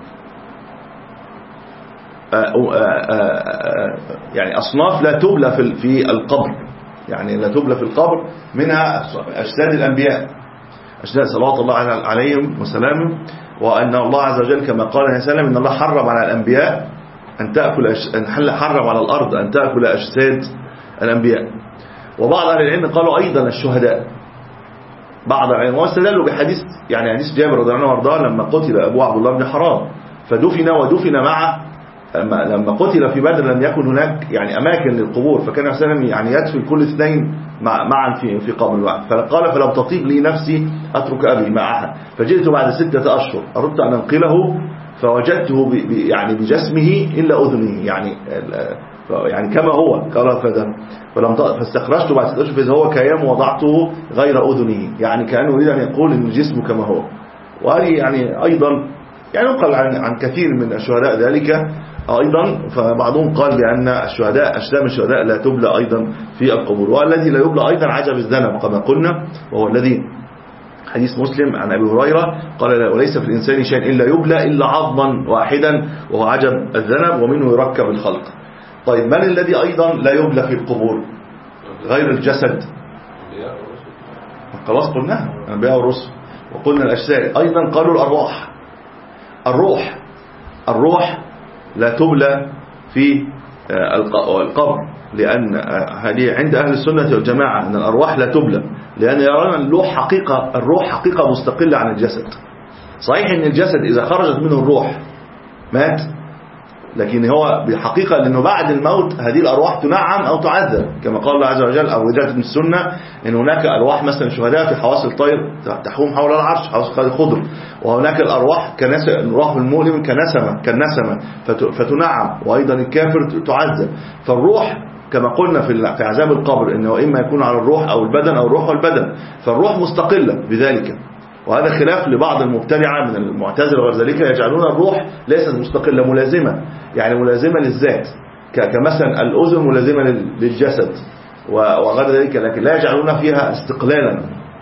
Speaker 1: يعني أصناف لا تبلى في في القبر، يعني لا تبلى في القبر، منها أجساد الأنبياء أجساد صلوات الله عليهم وسلامه، وأن الله عز وجل كما قال عليه السلام إن الله حرم على الأنبياء أن تأكل أن حرم على الأرض أن تأكل أجساد الأنبياء. وبعض أهل العلم قالوا أيضا الشهداء، بعض العلم واستدلوا بحديث يعني حديث جابر رضي الله عنه وارضاه لما قتل أبو عبد الله بن حرام فدفن ودفن مع لما قتل في بدر لم يكن هناك يعني أماكن للقبور، فكان وسلم يعني يدفن كل اثنين معا في في قبر واحد. فقال فلم تطيب لي نفسي أترك أبي مع أحد، فجئت بعد ستة أشهر أردت أن أنقله فوجدته يعني بجسمه إلا أذنه يعني يعني كما هو قال فدم فلم فاستخرجته بعد ستة أشهر فإذا هو كيام وضعته غير أذنه، يعني كأنه يريد أن يقول إن الجسم كما هو. وهذه يعني أيضا يعني نقل عن عن كثير من الشهداء ذلك أيضا. فبعضهم قال بأن الشهداء أجسام الشهداء لا تبلى أيضا في القبور، والذي لا يبلى أيضا عجب الذنب كما قلنا، وهو الذي حديث مسلم عن أبي هريرة قال وليس في الإنسان شيء إلا يبلى إلا عظما واحدا وهو عجب الذنب ومنه يركب الخلق. طيب من الذي أيضا لا يبلى في القبور غير الجسد؟ خلاص قلناها الأنبياء والرسل. وقلنا الأجساد أيضا قالوا الأرواح، الروح الروح لا تبلى في القبر، لأن هذه عند أهل السنة والجماعة أن الأرواح لا تبلى، لأن يرون الروح حقيقة الروح حقيقة مستقلة عن الجسد. صحيح أن الجسد إذا خرجت منه الروح مات، لكن هو بالحقيقة لأنه بعد الموت هذه الأرواح تنعم أو تعذب، كما قال الله عز وجل أو جاءت من السنة إن هناك أرواح مثلا شهداء في حواصل الطير تحوم حول العرش، حواصل الخضر، وهناك الأرواح الروح المؤلم كنسمة كالنسمة فتنعم، وأيضا الكافر تعذب. فالروح كما قلنا في عذاب القبر إنه إما يكون على الروح أو البدن أو الروح والبدن، فالروح مستقلة بذلك، وهذا خلاف لبعض المبتدعة من المعتزلة وذلك يجعلون الروح ليست مستقلة ملازمة، يعني ملازمة للذات كمثلا الأذن ملازمة للجسد وغير ذلك، لكن لا يجعلون فيها استقلالا.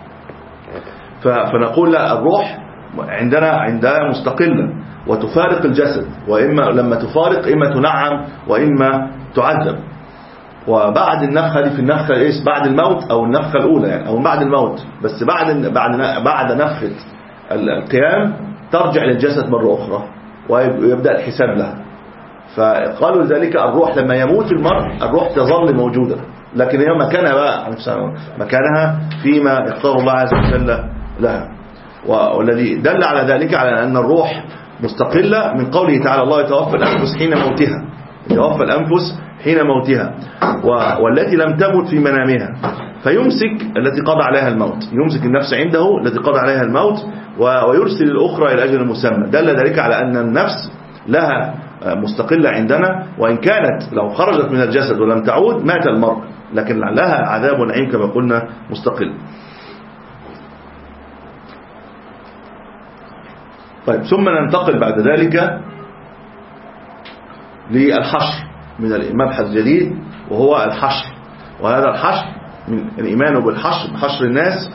Speaker 1: فنقول لا، الروح عندنا عندها مستقلة وتفارق الجسد، وإما لما تفارق إما تنعم وإما تعذب. وبعد النفخة دي في النفخة إيش بعد الموت أو النفخة الأولى يعني أو بعد الموت، بس بعد بعد بعد نفخة القيام ترجع للجسد مرة أخرى ويبدأ الحساب لها. فقالوا ذلك الروح لما يموت المرء الروح تظل موجودة، لكن هي مكانها بقى مكانها فيما اختار الله عز وجل لها. والذي دل على ذلك على أن الروح مستقلة من قوله تعالى الله يتوفى الأنفس حين موتها، يتوفى الأنفس حين موتها، والتي لم تمت في منامها، فيمسك التي قضى عليها الموت، يمسك النفس عنده التي قضى عليها الموت ويرسل الأخرى إلى أجل مسمى. دل ذلك على أن النفس لها مستقلة عندنا، وإن كانت لو خرجت من الجسد ولم تعود مات المرء، لكن لها عذاب ونعيم كما قلنا مستقل. طيب، ثم ننتقل بعد ذلك للحشر من المبحث الجديد وهو الحشر. وهذا الحشر من الإيمان بالحشر، بحشر الناس،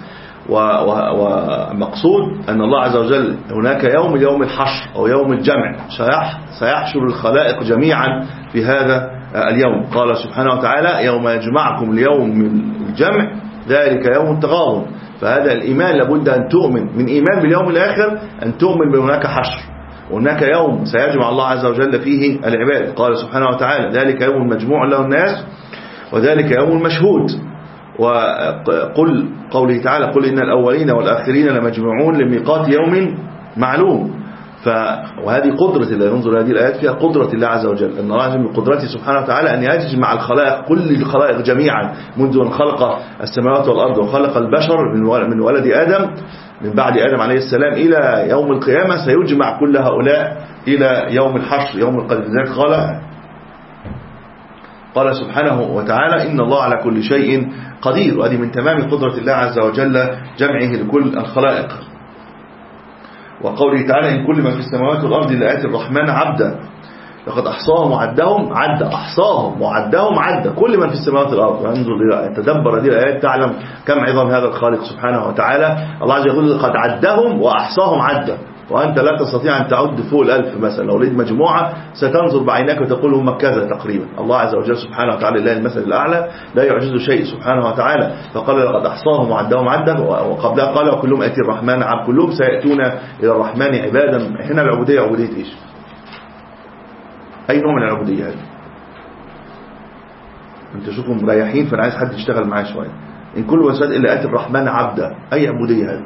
Speaker 1: ومقصود أن الله عز وجل هناك يوم يوم الحشر أو يوم الجمع، سيحشر الخلائق جميعا في هذا اليوم. قال سبحانه وتعالى يوم يجمعكم ليوم الجمع ذلك يوم التغابن. فهذا الإيمان لابد أن تؤمن من إيمان باليوم الآخر أن تؤمن بهناك حشر، وهناك يوم سيجمع الله عز وجل فيه العباد. قال سبحانه وتعالى ذلك يوم مجموع له الناس وذلك يوم مشهود. وقل قوله تعالى قل إن الأولين والآخرين لمجموعون لميقات يوم معلوم. ف وهذه قدرة الله، ننظر هذه الآيات فيها قدرة الله عز وجل، أن الله من قدرته سبحانه وتعالى أن يجمع الخلائق كل الخلائق جميعا منذ أن خلق السماوات والأرض وخلق البشر من ولد آدم من بعد آدم عليه السلام إلى يوم القيامة، سيجمع كل هؤلاء إلى يوم الحشر يوم القدر. ذلك قال قال سبحانه وتعالى إن الله على كل شيء قدير، وهذه من تمام قدرة الله عز وجل جمعه لكل الخلائق. وقوله تعالى إن كل ما في السماوات والأرض لآتي الرحمن عبدا لقد أحصاهم وعدهم عد، أحصاهم وعدهم عد كل من في السماوات والأرض. وانظر إلى تدبر هذه الآيات تعلم كم عظم هذا الخالق سبحانه وتعالى. الله عز وجل يقول قد عدهم وأحصاهم عدا، وأنت لا تستطيع أن تعد فوق الألف مثلا. لو لقيت مجموعة ستنظر بعينك وتقول هم كذا تقريبا. الله عز وجل سبحانه وتعالى لله المثل الأعلى لا يعجز شيء سبحانه وتعالى. فقال لقد أحصاهم وعدهم عدا، وقبلها قال وكلهم أتي الرحمن عبد، كلهم سيأتون إلى الرحمن عبادا. هنا العبودية عبودية إيش؟ أي نوع من العبودية هذه؟ أنت شوفوا مريحين، فأنا عايز حد يشتغل معايا شوية. إن كل وساد إلا أتي الرحمن عبدا، أي عبودية هذه؟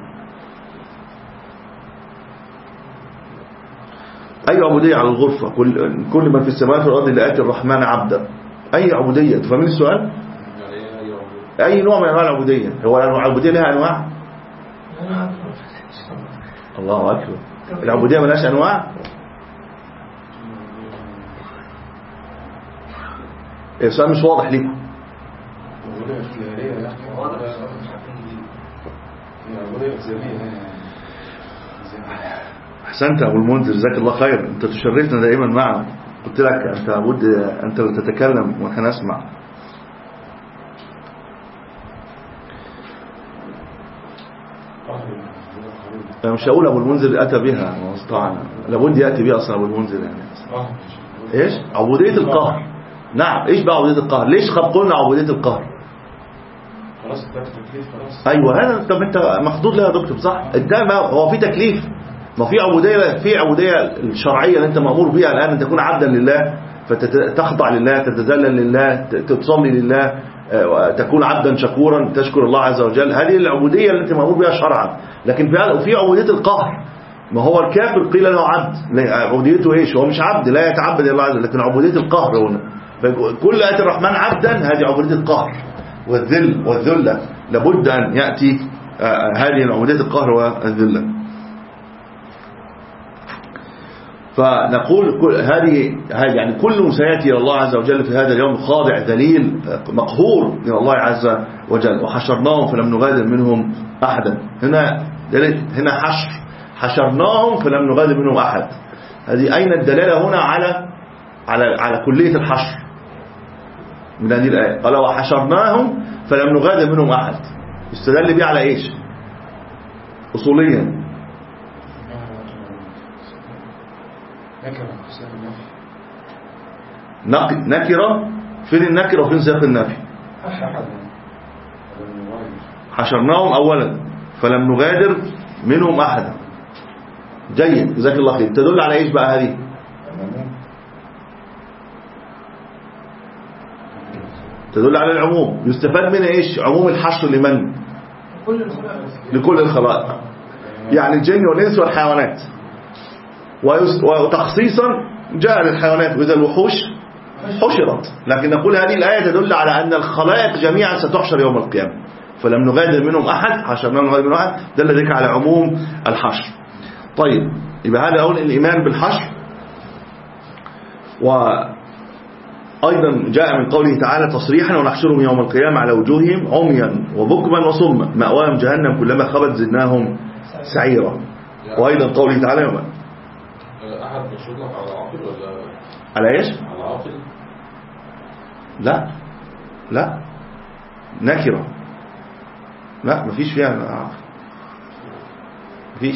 Speaker 1: أي عبودية على الغرفة؟ كل كل من في السماوات والأرض إلا آتي الرحمن عبدا، أي عبودية؟ تفهمين السؤال؟ أي نوع من أنواع العبودية؟ هو العبودية لها أنواع؟ الله أكبر، العبودية ملهاش أنواع؟ السؤال مش واضح ليكم. أحسنت أبو المنذر، جزاك الله خير، أنت تشرفنا دائما معنا. قلت لك أنت لابد أنت تتكلم ونحن نسمع. أنا مش هقول أبو المنذر أتى بها واستطاعنا، لابد يأتي بها أصلا أبو المنذر يعني. إيش؟ عبودية القهر. نعم، إيش بقى عبودية القهر؟ ليش قلنا عبودية القهر؟
Speaker 2: خلاص التكليف خلاص.
Speaker 1: أيوة هذا. طب أنت مخضوض لها يا دكتور صح؟ ده ما هو في تكليف، ما في عبودية، في عبودية الشرعية اللي أنت مأمور بها الآن أن تكون عبدا لله، فتخضع لله، تتذلل لله، تصلي لله، تكون عبدا شكورا، تشكر الله عز وجل. هذه العبودية اللي أنت مأمور بها شرعا. لكن في عبودية القهر، ما هو الكافر قيل له عبد، عبوديته ايش؟ هو مش عبد، لا يتعبد الله عز وجل، لكن عبودية القهر هنا. كل آية الرحمن عبدا هذه عبودية القهر والذل والذلة، لابد أن يأتي هذه عبودية القهر والذلة. فنقول هذه يعني كل سيأتي إلى الله عز وجل في هذا اليوم خاضع ذليل مقهور إلى الله عز وجل. وحشرناهم فلم نغادر منهم أحدا. هنا هنا حشر، حشرناهم فلم نغادر منهم أحد. هذه أين الدلالة هنا على على على كلية الحشر من هذه الآية؟ قال وحشرناهم فلم نغادر منهم أحد. استدل بيه على إيش أصوليا؟ نكرة. فين النكرة وفين سياق النفي؟ حشرناهم أولا فلم نغادر منهم أحدا. جيد، جزاك الله خير. تدل على إيش بقى هذه؟ تدل على العموم. يستفاد منها إيش؟ عموم الحشر لمن؟ لكل الخلائق، يعني الجن والإنس والحيوانات. وتخصيصا جاء للحيوانات وإذا الوحوش حشرت. لكن نقول هذه الآية تدل على أن الخلائق جميعا ستحشر يوم القيامة، فلم نغادر منهم أحد، حشرناهم نغادر منهم أحد، دل ذلك على عموم الحشر. طيب، يبقى هذا أول الإيمان بالحشر. وأيضا جاء من قوله تعالى تصريحا ونحشرهم يوم القيامة على وجوههم عميا وبكما وصما مأواهم جهنم كلما خبت زدناهم سعيرا. وأيضا قوله تعالى يوم
Speaker 3: أحد مشروطنا على عاقل ولا
Speaker 1: على إيش؟
Speaker 3: على عاقل؟
Speaker 1: لا لا نكرة، لا مفيش فيها عاقل، مفيش.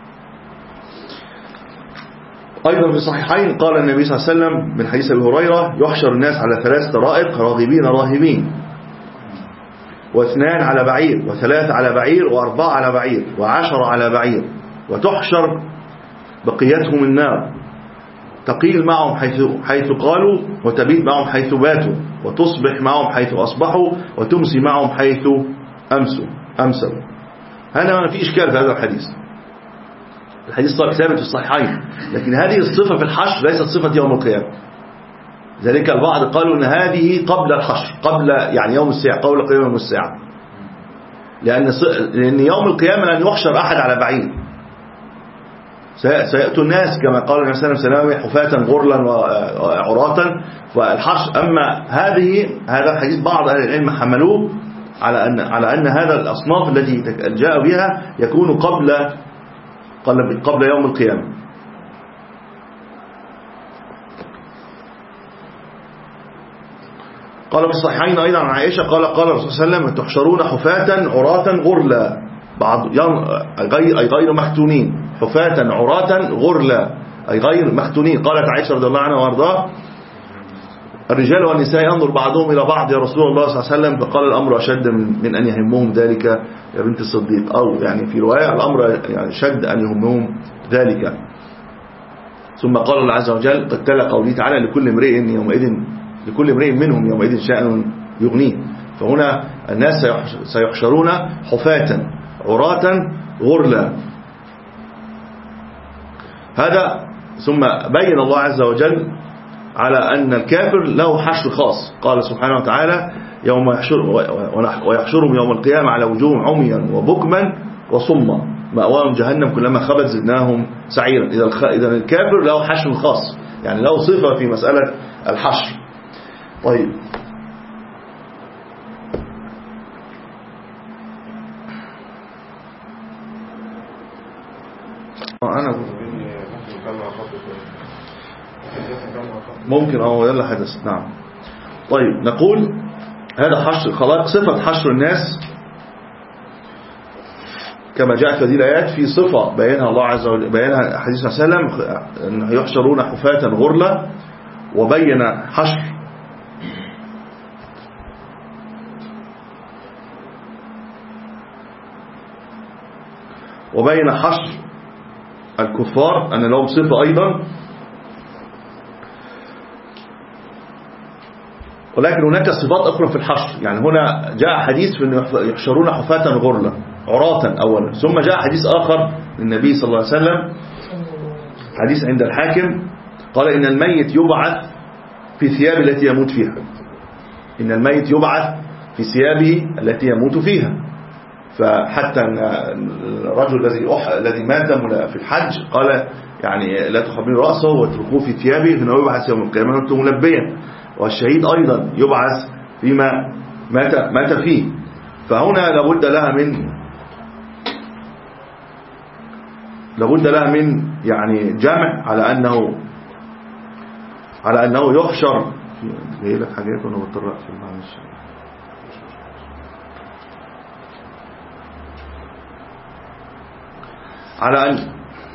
Speaker 1: أيضا في الصحيحين قال النبي صلى الله عليه وسلم من حديث أبي هريرة يحشر الناس على ثلاث طرائق راغبين راهبين، واثنان على بعير، وثلاثة على بعير، وأربعة على بعير، وعشرة على بعير، وتحشر بقيتهم النار تقيل معهم حيث, حيث قالوا، وتبيت معهم حيث باتوا، وتصبح معهم حيث أصبحوا، وتمسي معهم حيث أمسوا أمسوا. هذا ما في إشكال في هذا الحديث. الحديث ثابت في الصحيحين، لكن هذه الصفة في الحشر ليست صفة يوم القيامة. ذلك البعض قالوا أن هذه قبل الحشر، قبل يعني يوم الساعة، قبل قيام يوم الساعة، لأن لأن يوم القيامة لن يحشر أحد على بعيد. سيأتوا الناس كما قال النبي صلى الله عليه وسلم حفاة غرلا وعراة والحشر. أما هذه هذا الحديث بعض أهل العلم حملوه على أن على أن هذا الأصناف التي جاء بها يكون قبل قبل يوم القيامة. قال في الصحيحين أيضا عن عائشة قال قال الرسول صلى الله عليه وسلم تحشرون حفاة عراة غرلا بعض أي غير مختونين، حفاة عراة غرلا أي غير مختونين. قالت عائشة رضي الله عنها وارضاها الرجال والنساء ينظر بعضهم إلى بعض يا رسول الله صلى الله عليه وسلم، فقال الأمر أشد من أن يهمهم ذلك يا بنت الصديق، أو يعني في رواية الأمر يعني شد أن يهمهم ذلك. ثم قال الله عز وجل قد تلا قوله تعالى لكل امرئ يومئذ لكل امرئ منهم يومئذ شأن يغنيه. فهنا الناس سيحشرون حفاة عراة غرلا. هذا ثم بين الله عز وجل على أن الكافر له حشر خاص. قال سبحانه وتعالى يوم يحشر ويحشرهم يوم القيامة على وجوههم عميا وبكما وصما مأواهم جهنم كلما خبت زدناهم سعيرا. إذا الكافر له حشر خاص، يعني له صفة في مسألة الحشر. طيب، أنا ممكن اه يلا حدث. نعم. طيب، نقول هذا حشر خلق صفة حشر الناس كما جاء في هذه الآيات في صفة بيانها الله عز وجل، بيانها حديث صلى الله عليه وسلم أن يحشرون حفاة غرلا، وبين حشر وبين حشر الكفار أن لهم صفة أيضا. ولكن هناك صفات أخرى في الحشر، يعني هنا جاء حديث في أن يحشرون حفاة غرلا عراة أولا، ثم جاء حديث آخر للنبي صلى الله عليه وسلم، حديث عند الحاكم، قال إن الميت يبعث في ثياب التي يموت فيها، إن الميت يبعث في ثيابه التي يموت فيها. فحتى الرجل الذي الذي مات في الحج قال يعني لا تخبروا رأسه واتركوه في ثيابه فإنه يبعث يوم القيامة ملبيا. والشهيد أيضا يبعث فيما مات مات فيه. فهنا لابد لها من لابد لها من يعني جمع على أنه على أنه يحشر. جاي لك حاجات وأنا بضطر أقفل معلش. على أن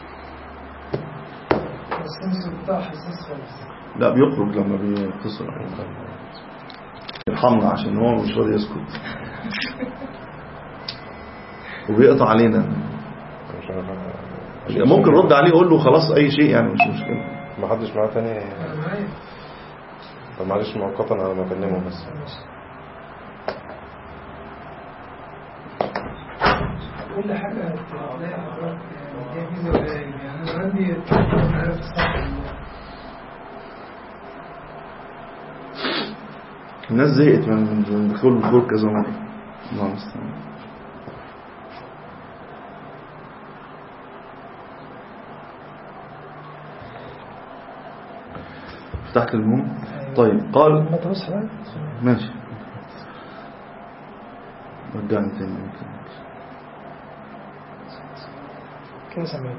Speaker 1: لا بيخرج لما بيتصل يرحمنا عشان هو مش راضي يسكت وبيقطع علينا. ممكن رد عليه يقول له خلاص اي شيء يعني مش مشكله.
Speaker 4: ما حدش معاه تاني. طب معلش مؤقتا انا بكلمه بس.
Speaker 5: كل حاجه هتلاقي حضرتك هي ميزه وعيب. يعني انا عندي عارف الصح.
Speaker 1: الناس زهقت من دخول الدخول كذا مره. الله المستعان. فتحت المهم. طيب قال
Speaker 5: ما تبص حضرتك
Speaker 1: ماشي رجعني تاني
Speaker 5: كده سامعني.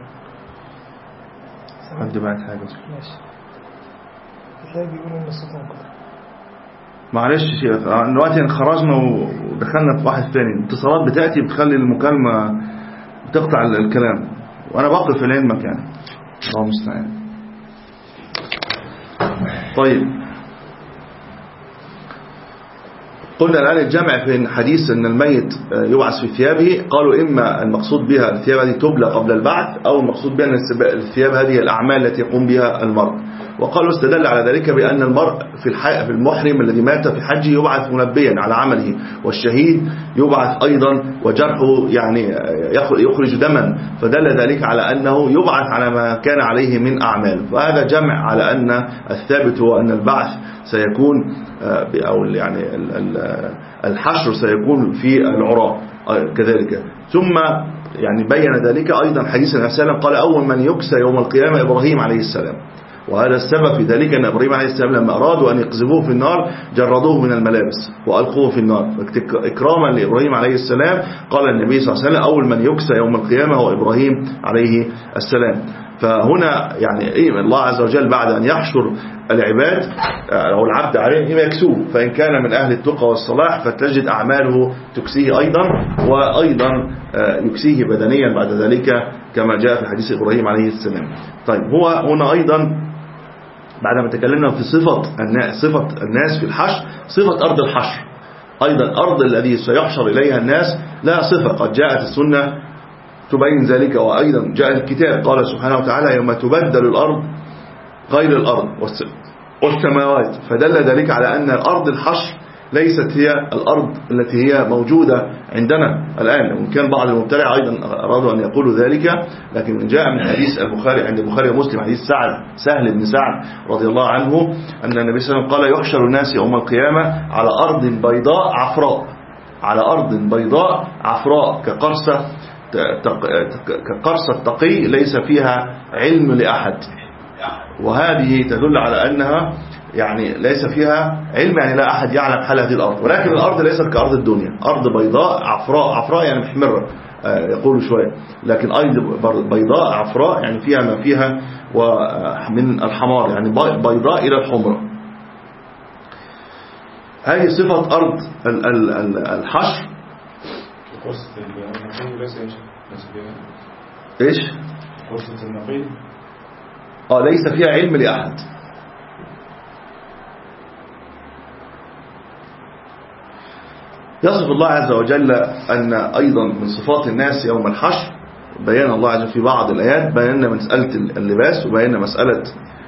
Speaker 1: حد بعت حاجه
Speaker 5: ماشي. تلاقي بيقولوا ان الصوت منقطع.
Speaker 1: معلش شيخ دلوقتي خرجنا ودخلنا في واحد ثاني. الاتصالات بتاتي بتخلي المكالمه بتقطع الكلام وانا بقف في علمك يعني. الله المستعان. طيب قلنا الآن الجمع في حديث أن الميت يبعث في ثيابه. قالوا إما المقصود بها الثياب هذه تبلى قبل البعث أو المقصود بها أن الثياب هذه الأعمال التي يقوم بها المرء. وقالوا استدل على ذلك بأن المرء في المحرم الذي مات في حجه يبعث منبيا على عمله، والشهيد يبعث أيضا وجرحه يعني يخرج دما، فدل ذلك على أنه يبعث على ما كان عليه من أعمال. فهذا جمع على أن الثابت هو أن البعث سيكون أو يعني الحشر سيكون في العراء كذلك. ثم يعني بين ذلك أيضا حديث النبي صلى الله عليه وسلم قال أول من يكسى يوم القيامة إبراهيم عليه السلام. وهذا السبب في ذلك أن إبراهيم عليه السلام لما أرادوا أن يقذفوه في النار جردوه من الملابس وألقوه في النار إكراما لإبراهيم عليه السلام. قال النبي صلى الله عليه وسلم أول من يكسى يوم القيامة هو إبراهيم عليه السلام. فهنا يعني إيه الله عز وجل بعد أن يحشر العباد أو العبد عليه يكسوه، فإن كان من أهل التقى والصلاح فتجد أعماله تكسيه أيضا، وأيضا يكسيه بدنيا بعد ذلك كما جاء في حديث إبراهيم عليه السلام. طيب هو هنا أيضا بعد ما تكلمنا في صفة الناس صفة الناس في الحشر صفة أرض الحشر أيضا أرض الذي سيحشر إليها الناس لا صفة قد جاءت السنة تبين ذلك، وأيضا جاء الكتاب قال سبحانه وتعالى يوم تبدل الأرض غير الأرض والسماوات، فدل ذلك على أن الأرض الحشر ليست هي الأرض التي هي موجودة عندنا الآن. وإن كان بعض المبتدع أيضا أرادوا أن يقولوا ذلك، لكن جاء من حديث البخاري عند البخاري ومسلم حديث سعد سهل بن سعد رضي الله عنه أن النبي صلى الله عليه وسلم قال يحشر الناس يوم القيامة على أرض بيضاء عفراء على أرض بيضاء عفراء كقرصة كقرصة تقي ليس فيها علم لأحد. وهذه تدل على أنها يعني ليس فيها علم، يعني لا أحد يعلم حال هذه الأرض. ولكن الأرض ليست كأرض الدنيا، أرض بيضاء عفراء عفراء يعني محمرة يقولوا شوية، لكن أرض بيضاء عفراء يعني فيها ما فيها ومن الحمار يعني بيضاء إلى الحمرة. هذه صفة أرض الحشر.
Speaker 2: قصة النقيض ليس
Speaker 1: إيش؟
Speaker 2: قصة النقيض
Speaker 1: آه ليس فيها علم لأحد. يصف الله عز وجل أن أيضا من صفات الناس يوم الحشر بيان الله عز وجل في بعض الآيات بيان مسألة اللباس وبيان مسألة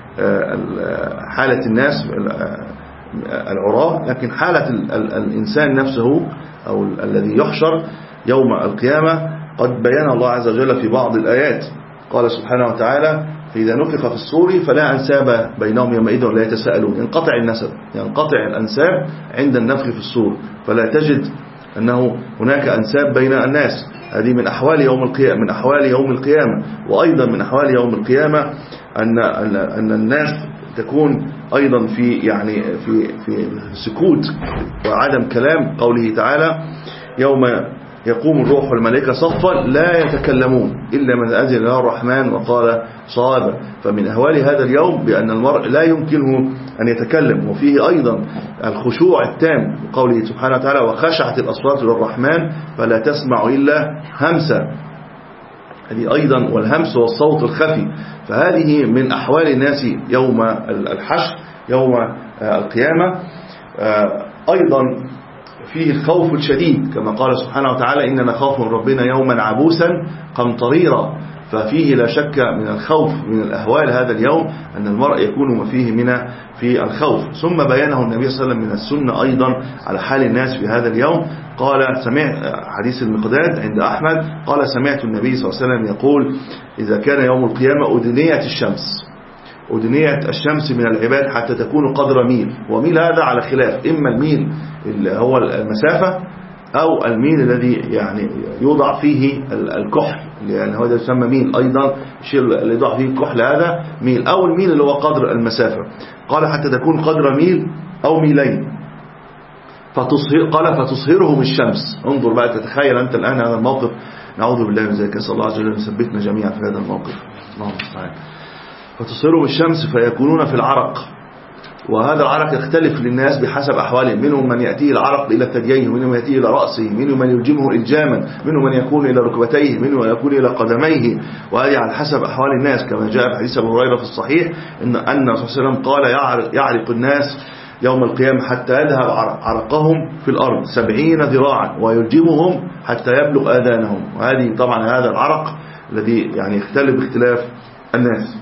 Speaker 1: حالة الناس العراة، لكن حالة الإنسان نفسه أو الذي يحشر يوم القيامة قد بيان الله عز وجل في بعض الآيات. قال سبحانه وتعالى فإذا نفخ في الصور فلا أنساب بينهم يومئذ ولا يتساءلون. ينقطع النسب، ينقطع الأنساب عند النفخ في الصور، فلا تجد أنه هناك أنساب بين الناس. هذه من أحوال يوم القيامة، من أحوال يوم القيامة. وأيضا من أحوال يوم القيامة أن أن الناس تكون أيضا في يعني في في سكوت وعدم كلام. قوله تعالى يوم يقوم الروح والملائكة صفا لا يتكلمون إلا من أذن له الرحمن وقال صوابا. فمن أهوال هذا اليوم بأن المرء لا يمكنه أن يتكلم. وفيه أيضا الخشوع التام، قوله سبحانه وتعالى وخشعت الأصوات للرحمن فلا تسمع إلا همسا. هذه أيضا والهمس والصوت الخفي. فهذه من أحوال الناس يوم الحشر يوم القيامة. أيضا فيه الخوف الشديد كما قال سبحانه وتعالى إننا نخاف من ربنا يوما عبوسا قمطريرا. ففيه لا شك من الخوف من الأهوال هذا اليوم أن المرء يكون ما فيه من في الخوف. ثم بيانه النبي صلى الله عليه وسلم من السنة أيضا على حال الناس في هذا اليوم. قال سمع حديث المقداد عند أحمد قال سمعت النبي صلى الله عليه وسلم يقول إذا كان يوم القيامة أدنيت الشمس أدنيت الشمس من العباد حتى تكون قدر ميل. وميل هذا على خلاف، إما الميل اللي هو المسافة أو الميل الذي يعني يوضع فيه الكحل، يعني هذا يسمى ميل. أيضا الشيء اللي يوضع فيه الكحل هذا ميل، أو الميل اللي هو قدر المسافة. قال حتى تكون قدر ميل أو ميلين فتصهر. قال فتصهرهم الشمس. انظر بقى، تتخيل أنت الآن هذا الموقف. نعوذ بالله من ذلك، نسأل الله عز وجل يثبتنا جميعا في هذا الموقف. اللهم المستعان. فتصهرهم الشمس فيكونون في العرق. وهذا العرق يختلف للناس بحسب أحوالهم. منهم من يأتيه العرق إلى ثدييه، منهم من يأتيه إلى رأسه، منهم من يلجمه إلجاما، منهم من يكون إلى ركبتيه، منهم من يكون إلى قدميه. وهذه على حسب أحوال الناس كما جاء في حديث أبو هريرة في الصحيح إن أن صلى الله عليه وسلم قال يعرق الناس يوم القيامة حتى يذهب عرقهم في الأرض سبعين ذراعا ويلجمهم حتى يبلغ آذانهم. وهذه طبعا هذا العرق الذي يعني يختلف باختلاف الناس.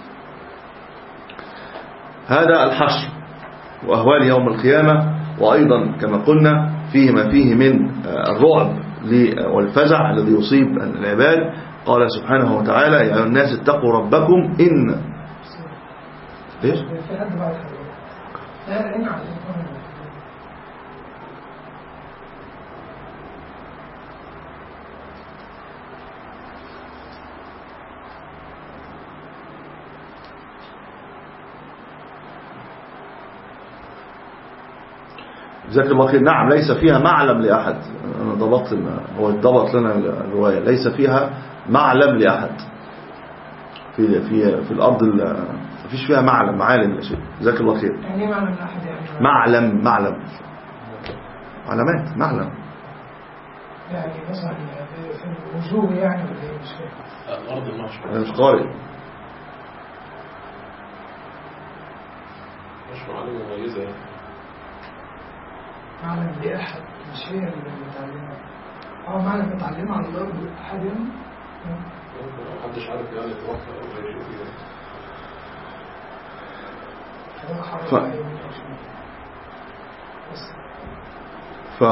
Speaker 1: هذا الحشر وأهوال يوم القيامة. وأيضا كما قلنا فيه ما فيه من الرعب والفزع الذي يصيب العباد. قال سبحانه وتعالى يا أيها الناس اتقوا ربكم إن إيش؟ جزاك الله خير. نعم ليس فيها معلم لأحد. أنا ضبطت هو ضبط لنا الرواية ليس فيها معلم لأحد في في في الأرض ما فيش فيها معلم معالم يا شيخ. جزاك الله خير.
Speaker 5: يعني معلم لأحد يعني
Speaker 1: معلم معلم علامات معلم
Speaker 5: يعني مثلا في الوجوه يعني مش فاهم.
Speaker 3: الأرض المحشر.
Speaker 1: أنا مش قارئ.
Speaker 3: مش معلم مميزة يعني.
Speaker 5: معلم لأحد مش هي اللي متعلمة. اه معلم متعلمة على الأرض أحد يعني
Speaker 3: محدش عارف يعني توقع أو غيره
Speaker 1: ف... ف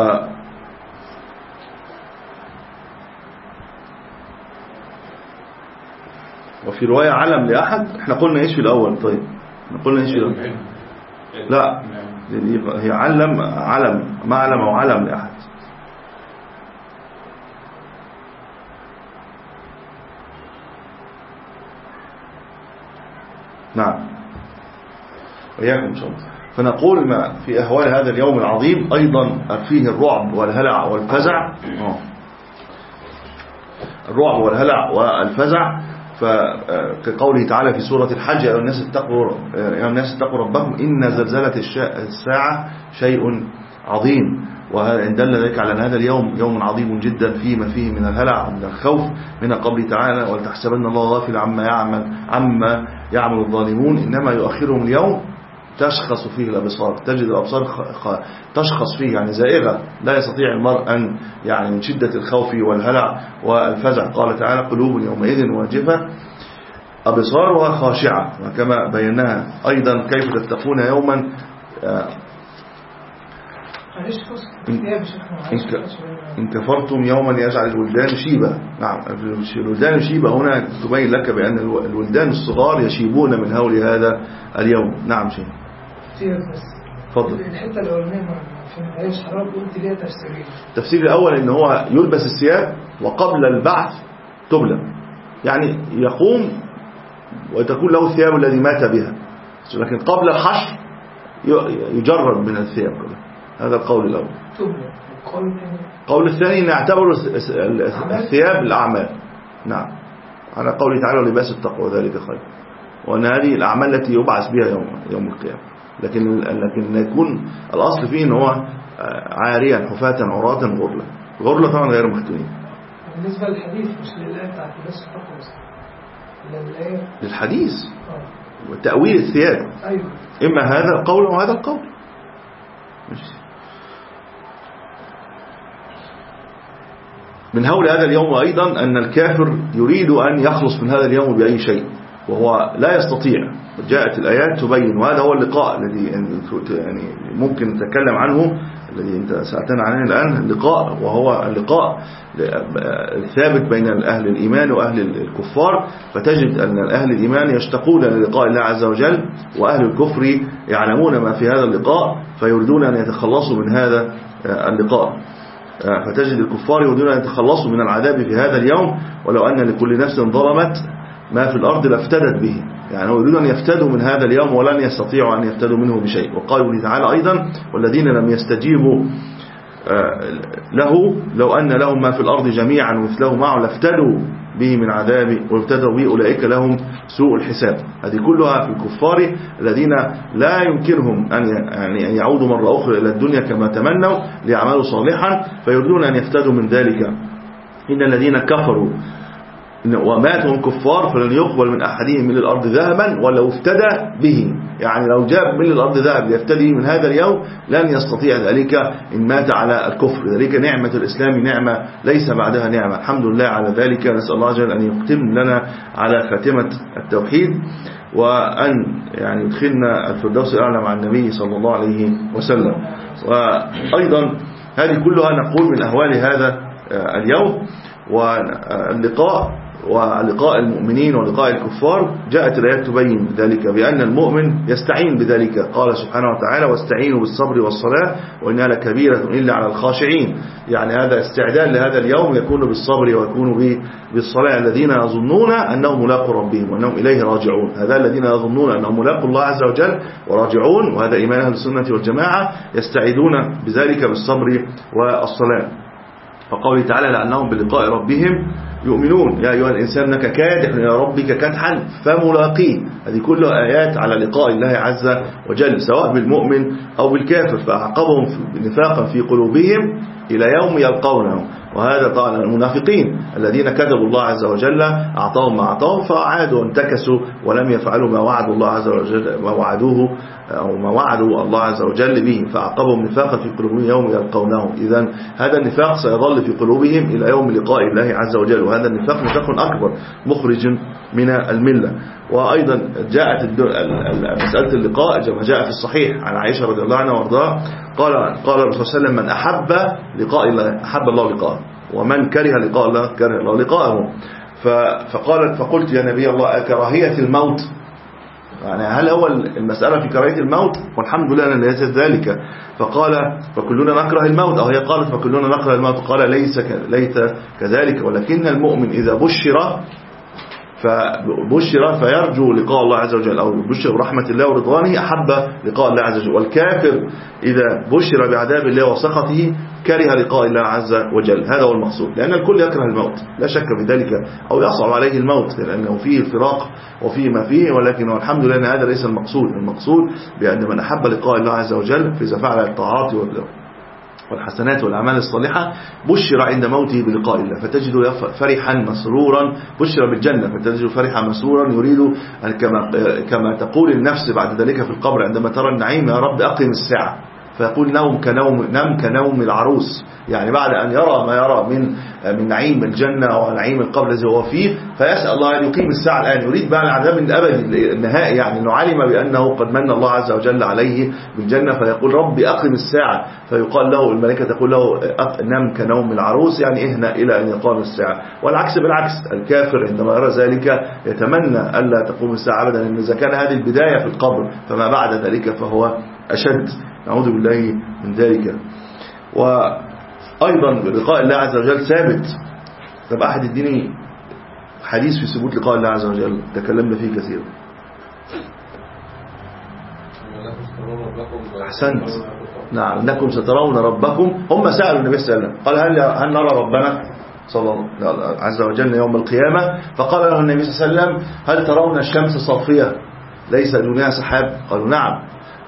Speaker 1: وفي رواية علم لأحد. احنا قلنا ايش في الأول؟ طيب احنا قلنا ايش في الأول؟ لا هي علم علم معلم أو علم لأحد. نعم وإياكم إن شاء الله. فنقول ما في أهوال هذا اليوم العظيم أيضا فيه الرعب والهلع والفزع. الرعب والهلع والفزع فكقوله تعالى في سورة الحج يا الناس اتقوا يا الناس اتقوا ربكم إن زلزلة الساعة شيء عظيم. وإن دل ذلك على أن هذا اليوم يوم عظيم جدا فيما فيه من الهلع ومن الخوف من قوله تعالى ولتحسبن الله غافل عما يعمل عما يعمل الظالمون إنما يؤخرهم اليوم تشخص فيه الأبصار. تجد الأبصار تشخص فيه يعني زائغة لا يستطيع المرء أن يعني من شدة الخوف والهلع والفزع. قال تعالى قلوب يومئذ واجفة أبصارها خاشعة. وكما بيناها أيضا كيف تتقون يوما
Speaker 5: معلش بص يا بشكل
Speaker 1: إن كفرتم يوما يجعل الولدان شيبا. نعم الولدان شيبا هنا تبين لك بأن الولدان الصغار يشيبون من هول هذا اليوم. نعم شيء
Speaker 5: بس
Speaker 1: فضل
Speaker 5: الحتة الأولانية ما فهمتهاش حضرتك قلت ليها تفسيرين.
Speaker 1: التفسير الأول إن هو يلبس الثياب وقبل البعث تبلى، يعني يقوم وتكون له الثياب الذي مات بها، لكن قبل الحشر يجرد من الثياب كلها. هذا القول الأول.
Speaker 5: تبلى.
Speaker 1: القول الثاني أن يعتبر الثياب الأعمال. نعم على قوله تعالى ولباس التقوى ذلك خير، وأن هذه الأعمال التي يبعث بها يوم يوم القيامة. لكن لكن يكون الأصل فيه أنه هو عاريا حفاة عراة غرلا. غرلا طبعا غير مختونين.
Speaker 5: بالنسبة للحديث مش للآية بتاعت لباس التقوى بس، للآية
Speaker 1: للحديث وتأويل الثياب.
Speaker 5: أيوه.
Speaker 1: إما هذا القول وهذا القول. من هول هذا اليوم أيضا أن الكافر يريد أن يخلص من هذا اليوم بأي شيء وهو لا يستطيع. جاءت الآيات تبين، وهذا هو اللقاء الذي يعني ممكن نتكلم عنه، الذي أنت سألتنا عنه الآن، اللقاء، وهو اللقاء الثابت بين أهل الإيمان وأهل الكفار. فتجد أن أهل الإيمان يشتقون للقاء الله عز وجل، وأهل الكفر يعلمون ما في هذا اللقاء فيريدون أن يتخلصوا من هذا اللقاء. فتجد الكفار يريدون أن يتخلصوا من العذاب في هذا اليوم، ولو أن لكل نفس ظلمت ما في الأرض لافتدت به، يعني يريدون أن يفتدوا من هذا اليوم ولن يستطيعوا أن يفتدوا منه بشيء. وقال تعالى أيضا والذين لم يستجيبوا له لو أن لهم ما في الأرض جميعا ومثله معه لافتدوا به من عذاب وابتدوا به أولئك لهم سوء الحساب. هذه كلها في الكفار الذين لا يمكنهم أن يعني أن يعودوا مرة أخرى إلى الدنيا كما تمنوا ليعملوا صالحا، فيريدون أن يفتدوا من ذلك. إن الذين كفروا وماتوا كفار فلن يقبل من أحدهم من الأرض ذهبا ولو افتدى به، يعني لو جاب من الأرض ذهب ليفتدي من هذا اليوم لن يستطيع ذلك إن مات على الكفر. ذلك نعمة الإسلام نعمة ليس بعدها نعمة، الحمد لله على ذلك. نسأل الله جل أن يختم لنا على خاتمة التوحيد، وأن يعني يدخلنا الفردوس الأعلى مع النبي صلى الله عليه وسلم. وأيضا هذه كلها نقول من أهوال هذا اليوم واللقاء ولقاء المؤمنين ولقاء الكفار. جاءت الآيات تبين ذلك بأن المؤمن يستعين بذلك. قال سبحانه وتعالى واستعينوا بالصبر والصلاة وإنها لكبيرة إلا على الخاشعين، يعني هذا استعداد لهذا اليوم يكون بالصبر ويكون بالصلاة. الذين يظنون أنهم ملاقوا ربهم وأنهم إليه راجعون، هذا الذين يظنون أنهم ملاقوا الله عز وجل وراجعون، وهذا إيمان أهل السنة والجماعة، يستعيدون بذلك بالصبر والصلاة. فقوله تعالى لأنهم بلقاء ربهم يؤمنون يا أيها الإنسان إنك كادح إلى ربك كدحا فملاقيه. هذه كلها آيات على لقاء الله عز وجل سواء بالمؤمن أو بالكافر. فأعقبهم نفاقا في قلوبهم إلى يوم يلقونه، وهذا طبعا المنافقين الذين كذبوا الله عز وجل أعطاهم ما أعطاهم فعادوا وانتكسوا ولم يفعلوا ما وعدوا الله عز وجل ما وعدوه أو ما وعدوا الله عز وجل به، فأعقبهم نفاقا في قلوبهم يوم يلقونه. إذن هذا النفاق سيظل في قلوبهم إلى يوم لقاء الله عز وجل، وهذا النفاق نفاق أكبر مخرج من الملة. وأيضا جاءت مسألة اللقاء كما جاء في الصحيح عن عائشة رضي الله عنها وارضاها قال قال الرسول صلى الله عليه وسلم من أحب لقاء الله أحب الله لقاءه، ومن كره لقاء الله كره الله لقاءه. فقالت فقلت يا نبي الله كراهية الموت، يعني هل هو المسألة في كراهية الموت؟ والحمد لله أن ليس ذلك. فقال فكلنا نكره الموت، أو هي قالت فكلنا نكره الموت. قال ليس ليس كذلك، ولكن المؤمن إذا بشر فبشر فيرجو لقاء الله عز وجل، أو بشر برحمة الله ورضوانه أحب لقاء الله عز وجل. والكافر إذا بشر بعذاب الله وسخطه كره لقاء الله عز وجل. هذا هو المقصود، لأن الكل يكره الموت لا شك في ذلك، أو يصعب عليه الموت لأنه فيه الفراق وفيه ما فيه، ولكن الحمد لله أن هذا ليس المقصود. المقصود بأن من أحب لقاء الله عز وجل فإذا فعل الطاعات والحسنات والأعمال الصالحة بشر عند موته بلقاء الله، فتجد فرحا مسرورا، بشر بالجنة فتجد فرحا مسرورا يريد كما كما تقول النفس بعد ذلك في القبر عندما ترى النعيم يا رب أقم الساعة، فيقول نوم كنوم نم كنوم العروس، يعني بعد أن يرى ما يرى من من نعيم الجنة ونعيم القبر الذي هو فيه، فيسأل الله أن يقيم الساعة الآن، يريد بقى العذاب من أبد النهائي، يعني أنه علم بأنه قد من الله عز وجل عليه بالجنة، فيقول ربي أقم الساعة، فيقال له الملائكة تقول له نم كنوم العروس، يعني اهنأ إلى أن يقام الساعة. والعكس بالعكس، الكافر عندما يرى ذلك يتمنى ألا تقوم الساعة أبدا، لأن إذا كان هذه البداية في القبر فما بعد ذلك فهو أشد، نعوذ بالله من ذلك. وأيضا لقاء الله عز وجل ثابت. طب أحد الديني حديث في ثبوت لقاء الله عز وجل تكلمنا فيه كثيرا. أحسنت، نعم، إنكم سترون ربكم. هم سألوا النبي صلى الله عليه وسلم قال هل هل نرى ربنا صلى الله عز وجل يوم القيامة؟ فقال له النبي صلى الله عليه وسلم هل ترون الشمس صافية ليس دونها سحاب؟ قالوا نعم.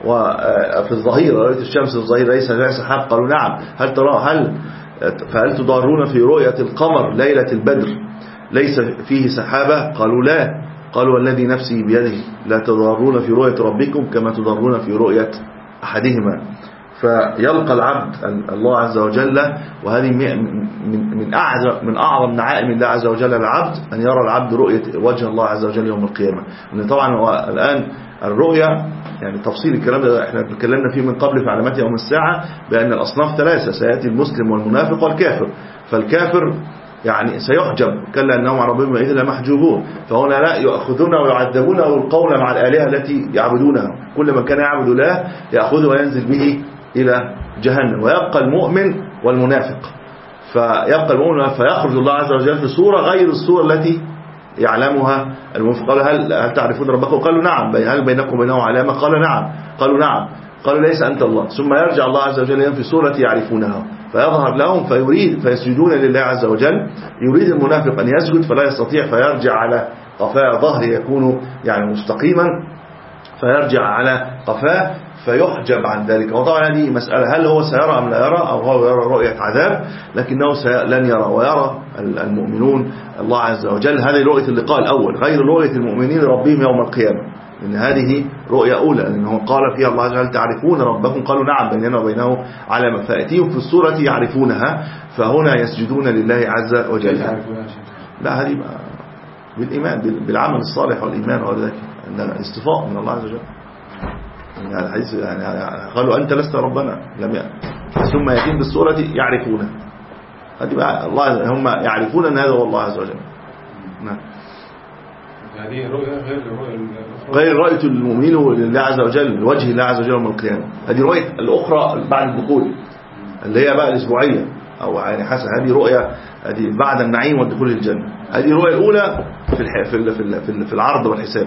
Speaker 1: وفي الظهير رأيت الشمس في الظهير ليس دونها سحاب؟ قالوا نعم. هل ترى هل فهل تضارون في رؤية القمر ليلة البدر ليس فيه سحابة؟ قالوا لا. قالوا والذي نفسي بيده لا تضارون في رؤية ربكم كما تضارون في رؤية أحدهما. فيلقى العبد الله عز وجل، وهذه من من أعظم من أعظم نعائم الله عز وجل العبد أن يرى العبد رؤية وجه الله عز وجل يوم القيامة. لأن طبعا هو الآن الرؤية يعني تفصيل الكلام ده احنا تكلمنا فيه من قبل في علامات يوم الساعة، بأن الأصناف ثلاثة، سيأتي المسلم والمنافق والكافر. فالكافر يعني سيحجب، كلا أنهم عن ربهم يومئذ لمحجوبون، فهنا لا يأخذون ويعذبون ويلقون مع الآلهة التي يعبدونها، كل من كان يعبد الله يأخذه وينزل به إلى جهنم. ويبقى المؤمن والمنافق، فيبقى المؤمن فيخرج الله عز وجل في صورة غير الصورة التي يعلمها المنافق. قالوا هل, هل تعرفون ربكم؟ قالوا نعم. هل بينكم وبينه علامة؟ قال نعم. قالوا نعم. قالوا ليس أنت الله. ثم يرجع الله عز وجل في صورة يعرفونها فيظهر لهم فيريد فيسجدون لله عز وجل. يريد المنافق أن يسجد فلا يستطيع، فيرجع على قفاه، ظهره يكون يعني مستقيما، فيرجع على قفاه فيحجب عن ذلك. وطبعا هذه مسألة هل هو سيرى أم لا يرى، أو هو يرى رؤية عذاب لكنه لن يرى، ويرى المؤمنون الله عز وجل. هذه رؤية اللقاء الأول، غير رؤية المؤمنين ربهم يوم القيامة، إن هذه رؤية أولى، لأنه قال فيها الله عز وجل تعرفون ربكم؟ قالوا نعم بيننا وبينه علامة، فأتيهم في الصورة يعرفونها، فهنا يسجدون لله عز وجل. لا، هذه بالإيمان بالعمل الصالح والإيمان وذلك أن الاصطفاء من الله عز وجل. يعني الحديث يعني قالوا أنت لست ربنا لم ي... ثم يتم بالصورة يعرفونه. هذه بقى الله، هم يعرفون أن هذا هو الله عز وجل. نعم.
Speaker 2: هذه رؤية غير الرؤية
Speaker 1: غير رؤية المؤمنين لله عز وجل لوجه الله عز وجل يوم القيامة. هذه رؤية الأخرى بعد الدخول اللي هي بقى الأسبوعية، أو يعني حسن هذه رؤية هذه بعد النعيم والدخول الجنة. هذه الرؤية الأولى في الح... في ال... في ال... في العرض والحساب.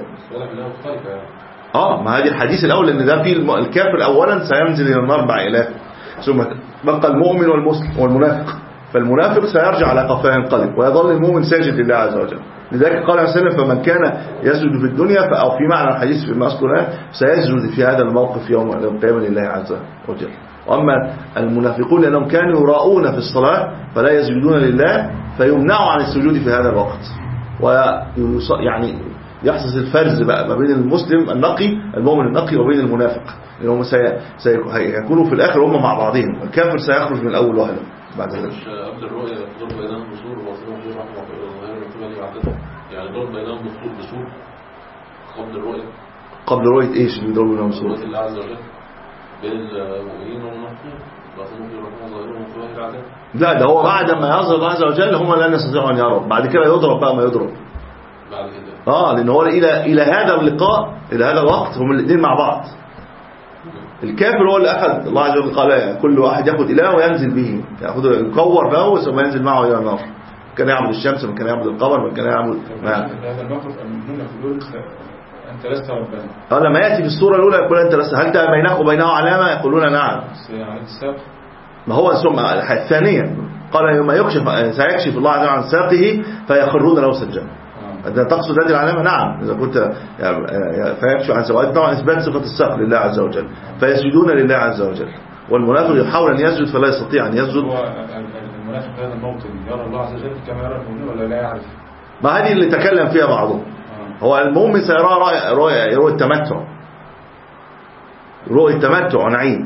Speaker 1: اه ما هذه الحديث الأول ان ده في الكافر أولا سينزل إلى النار أربع آلاف، ثم بقى المؤمن والمسلم والمنافق، فالمنافق سيرجع على قفاه ينقلب، ويظل المؤمن ساجد لله عز وجل. لذلك قال عليه وسلم فمن كان يسجد في الدنيا أو في معنى الحديث فيما أذكر سيسجد في هذا الموقف يوم القيامة لله عز وجل. وأما المنافقون لأنهم كانوا يراؤون في الصلاة فلا يسجدون لله فيمنعوا عن السجود في هذا الوقت، ويعني يحصل الفرز بقى ما بين المسلم النقي المؤمن النقي وبين المنافق، لأنهم سيكونوا في الآخر هم مع بعضهم. الكافر سيخرج من الأول وهلا بعد ذلك.
Speaker 3: قبل الرؤية ضرب بينهم بسور وصلهم في رحمة وغير الكمال يعدد، يعني ضرب بينهم بسور قبل الرؤية.
Speaker 1: قبل رؤية إيش اللي ضرب بينهم بسور؟
Speaker 3: رؤية الله عز وجل بين المؤمنين والمنافقين وصلهم في رحمة وغير الكمال يعدد.
Speaker 1: لا، ده هو بعد ما يظهر الله عز وجل هم لن يستطيعوا أن يروا، بعد كده يضرب بقى ما يضرب.
Speaker 3: بعد كده
Speaker 1: اه لأن هو إلى إلى هذا اللقاء إلى هذا الوقت هم الاثنين مع بعض. الكافر هو اللي أخذ الله عز وجل قال كل واحد يأخذ إله وينزل به، يأخذ يكور له ثم ينزل معه إلى النار. كان يعبد الشمس، من كان يعبد القمر، من كان يعبد
Speaker 2: هذا الموقف المؤمنون يقولون أنت لست ربنا.
Speaker 1: اه لما يأتي في السورة الأولى يقول أنت لست، هل بينك وبينه علامة؟ يقولون نعم. ما هو ثم الثانية قال يوم يكشف سيكشف الله عز وجل عن ساقه فيخرون له سجدا. إذا تقصد هذه العلامة نعم، إذا كنت فيكشف عن ساقه طبعا إثبات صفة الساق لله عز وجل، فيسجدون لله عز وجل. والمنافق يحاول أن يسجد فلا يستطيع أن يسجد.
Speaker 2: المنافق هذا الموطن يرى الله عز وجل كما يرى المؤمن ولا لا يعرف؟
Speaker 1: ما هذه اللي تكلم فيها بعضهم. هو المؤمن سيرى رؤية التمتع، رؤية التمتع ونعيم،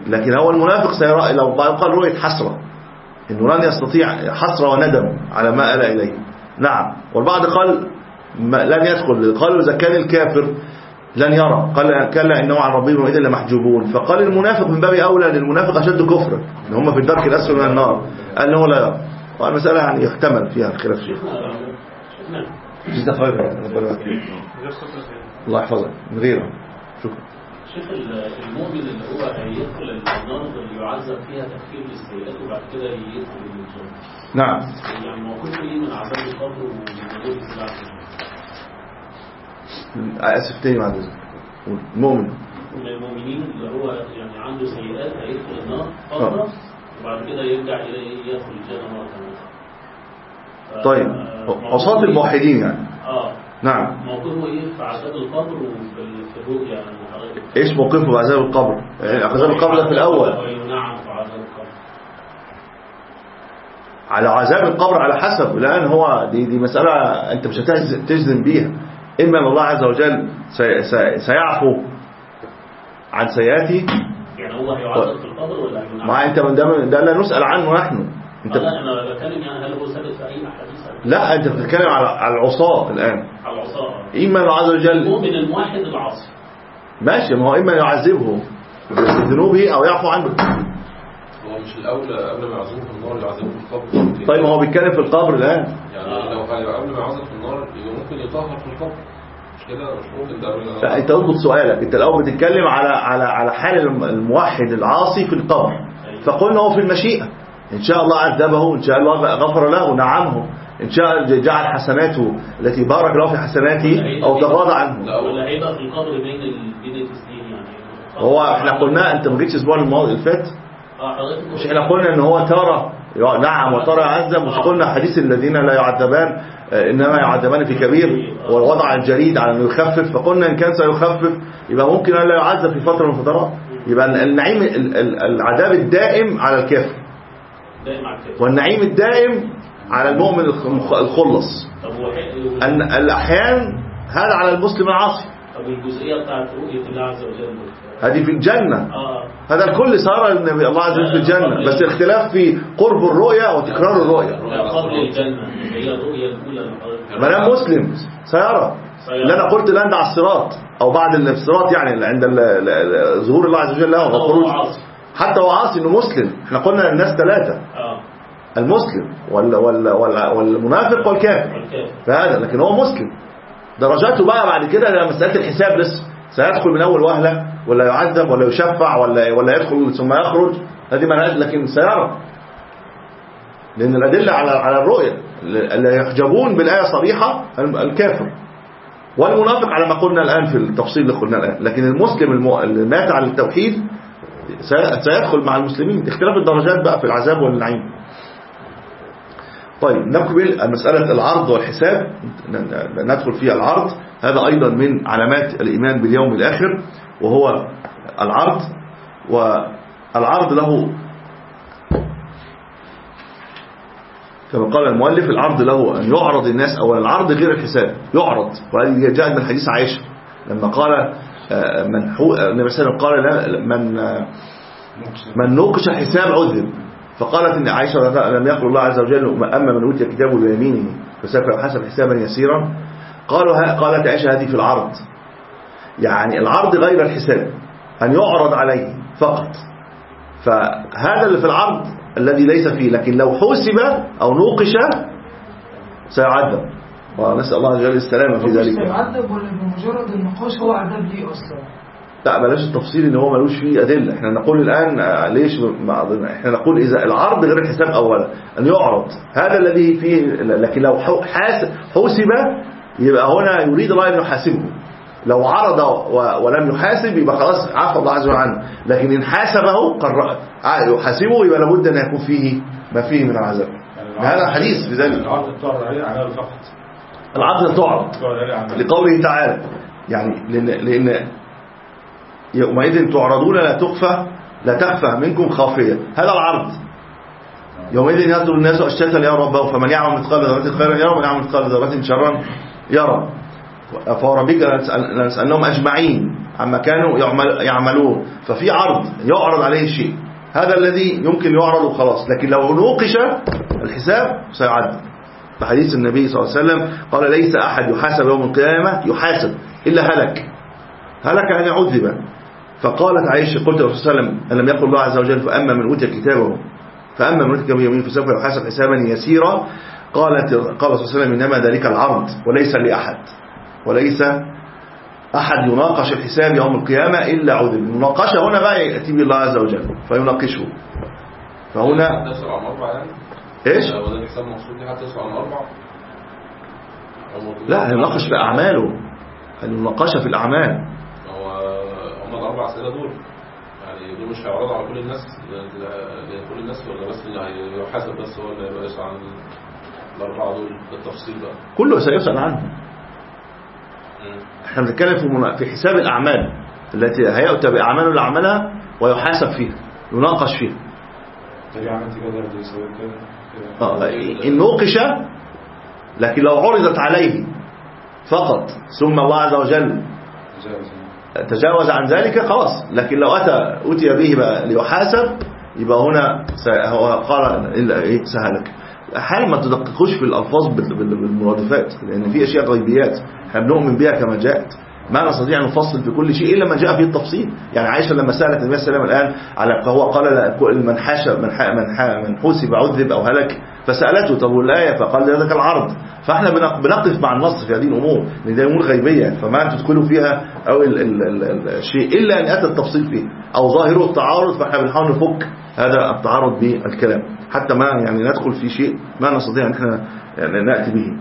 Speaker 1: لكن هو المنافق سيرى لو قال رؤية حسرة إنه لن يستطيع حسرة وندم على ما آل إليه. نعم. والبعض قال لن يدخل، قالوا إذا كان الكافر لن يرى، قال كلا إنه عن ربهم وإذا لمحجوبون. فقال المنافق من باب أولى، للمنافق أشد كفرا إن هم في الدرك الأسفل من النار، قال له لا يرى. والمسألة يعني يحتمل فيها الخلاف فيها. الله يحفظك من غيره. شكرا.
Speaker 6: شيخ المؤمن اللي هو هيدخل النار اللي يعذب فيها تكفير السيئات وبعد كده يدخل الجنة.
Speaker 1: نعم.
Speaker 6: يعني موقفه ايه من عذاب القبر ومن وجود السلاح؟
Speaker 1: اسف تاني بعد اذنك. المؤمن
Speaker 6: من المؤمنين اللي هو يعني عنده سيئات هيدخل النار فترة وبعد كده يرجع يدخل الجنة مرة ثانية.
Speaker 1: طيب عصاة الموحدين يعني.
Speaker 6: اه
Speaker 1: نعم.
Speaker 6: موقفه ايه في عذاب القبر وفي الرؤيا يعني حضرتك؟
Speaker 1: ايش موقفه في عذاب القبر؟ يعني عذاب القبر ده في الاول.
Speaker 6: نعم في عذاب القبر.
Speaker 1: على عذاب القبر على حسب، لان هو دي دي مسألة انت مش هتجزم بيها. اما ان الله عز وجل سي سي سيعفو عن سيئاته.
Speaker 6: يعني هو هيعذب في القبر ولا هينعم؟
Speaker 1: ما انت من ده, ده لا نسأل عنه نحن.
Speaker 6: انت لا انا بتكلم يعني هل هو ثابت في اي احاديث؟
Speaker 1: لا انت بتتكلم على على العصاة الان.
Speaker 6: على العصاة.
Speaker 1: اما الله عز وجل
Speaker 6: المؤمن الموحد العاصي
Speaker 1: ماشي، ما هو اما يعذبه بذنوبه او يعفو عنه.
Speaker 3: هو مش الاولى قبل ما يعذبه في النار يعذبه في القبر؟
Speaker 1: طيب ما هو بيتكلم في القبر الان.
Speaker 3: يعني لو قبل ما يعذب في النار ممكن يطهر في القبر، مش كده؟ مش ممكن ده.
Speaker 1: لا انت اضبط سؤالك، انت الاول بتتكلم على على على حال الموحد العاصي في القبر، فقلنا هو في المشيئة ان شاء الله عذبه، ان شاء الله غفر له نعمه، ان شاء جعل حسناته التي بارك له في حسناته او تغاضى عنه.
Speaker 6: لا ولا هيبقى في القبر بين بين الاثنين يعني.
Speaker 1: هو احنا قلنا انت ما جيتش الاسبوع الماضي اللي فات.
Speaker 6: اه حضرتك
Speaker 1: مش احنا قلنا ان هو ترى نعم وترى يعذب، مش قلنا حديث الذين لا يعذبان انما يعذبان في كبير ووضع الجريد على انه يخفف، فقلنا ان كان سيخفف يبقى ممكن ان لا يعذب في فتره من الفترات، يبقى النعيم العذاب الدائم على الكافر
Speaker 6: دائم على الكافر
Speaker 1: والنعيم الدائم على المؤمن الخلص. ان الاحيان هذا على المسلم العاصي.
Speaker 6: طب الجزئيه بتاعت رؤيه الله عز وجل
Speaker 1: هذه في الجنة.
Speaker 6: آه.
Speaker 1: هذا الكل صار النبي الله عز وجل في الجنة، بس الاختلاف في قرب الرؤية وتكرار الرؤية.
Speaker 6: قبل الجنة هي الرؤية الأولى.
Speaker 1: ما دام مسلم سيرى. لا انا قلت الآن ده على الصراط أو بعد الصراط، يعني عند ظهور الله عز وجل له وخروج. حتى هو عاصي إنه مسلم. احنا قلنا الناس ثلاثة.
Speaker 6: آه. المسلم
Speaker 1: وال وال وال والمنافق والكافر. فهذا لكن هو مسلم. درجاته بقى بعد كده ده مسألة الحساب لسه. سيدخل من أول وهلة ولا يعذب ولا يشفع ولا ولا يدخل ثم يخرج، هذه منهج، لكن سيرى. لأن الأدلة على على الرؤية اللي يحجبون بالآية صريحة الكافر والمنافق على ما قلنا الآن في التفصيل اللي قلنا الآن، لكن المسلم اللي مات على التوحيد سيدخل مع المسلمين. اختلاف الدرجات بقى في العذاب والنعيم. طيب نكمل مسألة العرض والحساب، ندخل فيها العرض. هذا أيضا من علامات الإيمان باليوم الآخر، وهو العرض. والعرض له كما قال المؤلف العرض له أن يعرض الناس، أو العرض غير الحساب يعرض. وهذه جاءت من حديث عائشة لما قال من النبي صلى الله عليه وسلم قال من من نوقش حساب عذب، فقالت إن عائشة لم يقل الله عز وجل أما من أوتي كتابه بيمينه فسوف يحاسب حسابا يسيرا. قالوا قالت عائشة هذه في العرض، يعني العرض غير الحساب، أن يعرض عليه فقط. فهذا اللي في العرض الذي ليس فيه، لكن لو حوسب أو نوقش سيعذب، ونسأل الله عز وجل السلامة في ذلك.
Speaker 5: سيعذب ولا بمجرد النقاش هو عذاب ليه أصلا؟
Speaker 1: لا بلاش التفصيل ان هو ملوش فيه أدلة. احنا نقول الآن ليش احنا نقول إذا العرض غير الحساب أولا أن يعرض هذا الذي فيه، لكن لو حوسب يبقى هنا يريد الله أن يحاسبه. لو عرض ولم يحاسب يبقى خلاص عفى الله عز وجل عنه، لكن إن حاسبه يحاسبه يبقى لابد أن يكون فيه ما فيه من العذاب. هذا حديث في ذلك.
Speaker 2: العرض تعرض عليه عمله فقط.
Speaker 1: العرض تعرض لقوله تعالى، يعني لأن, لأن يومئذ تعرضون لا تخفى لا تخفى منكم خافية. هذا العرض. يومئذ ينظر الناس أشتاتا ليروا ربهم فمن يعمل مثقال ذرة خيرا يرى ومن يعمل مثقال ذرة شرا يرى. فوربك لنسألهم أجمعين عما كانوا يعمل يعملون. ففي عرض يعرض عليه شيء، هذا الذي يمكن يعرض وخلاص. لكن لو نوقش الحساب سيعد. بحديث النبي صلى الله عليه وسلم قال ليس أحد يحاسب يوم القيامة يحاسب إلا هلك. هلك أن يعذب. فقالت عائشة قلت الرسول صلى الله عليه وسلم ألم يقل الله عز وجل فأما من أوتي كتابه فأما من أوتي كتابه بيمينه فسوف يحاسب حسابا يسيرا. قالت قال صلى الله عليه وسلم إنما ذلك العرض وليس لأحد، وليس أحد يناقش الحساب يوم القيامة إلا عذب. المناقشة هنا بقى يأتي بالله عز وجل فيناقشه. فهنا إيش؟
Speaker 3: ولا الحساب مقصود لي حتى يسوى عن أربع؟
Speaker 1: لا، يناقش في أعماله، المناقشة في الأعمال.
Speaker 3: هو هم الأربع أسئلة دول يعني دول مش هيعرضوا على كل الناس لكل الناس ولا بس اللي هيحاسب بس هو اللي هيبقى يسأل عن الأربعة دول بالتفصيل بقى؟
Speaker 1: كله سيسأل عنه. احنا بنتكلم في في حساب الأعمال التي هيؤتى بأعماله اللي عملها ويحاسب فيها، يناقش فيها.
Speaker 2: تري عملت كده بدي يسوي كده
Speaker 1: اه إن نوقش. لكن لو عرضت عليه فقط ثم الله عز وجل تجاوز عن ذلك خلاص. لكن لو أتى أتي به بقى ليحاسب يبقى هنا هو قال إلا إيه سهلك. أحيانا ما تدققوش في الألفاظ بالمرادفات، لأن في أشياء غيبيات احنا بنؤمن بها كما جاءت، ما نستطيع أن نفصل في كل شيء إلا ما جاء فيه التفصيل. يعني عائشة لما سألت النبي صلى الله عليه وسلم الآن على فهو قال من حاش من من حوسب عذب أو هلك، فسألته طب والآية فقال ذلك العرض. فاحنا بنقف مع النص في هذه الأمور لأن دي أمور غيبية فما تدخلوا فيها أو ال ال ال الشيء إلا أن أتى التفصيل فيه أو ظاهره التعارض. فاحنا بنحاول نفك هذا التعارض بالكلام حتى ما يعني ندخل في شيء ما نستطيع أن احنا يعني نأتي به.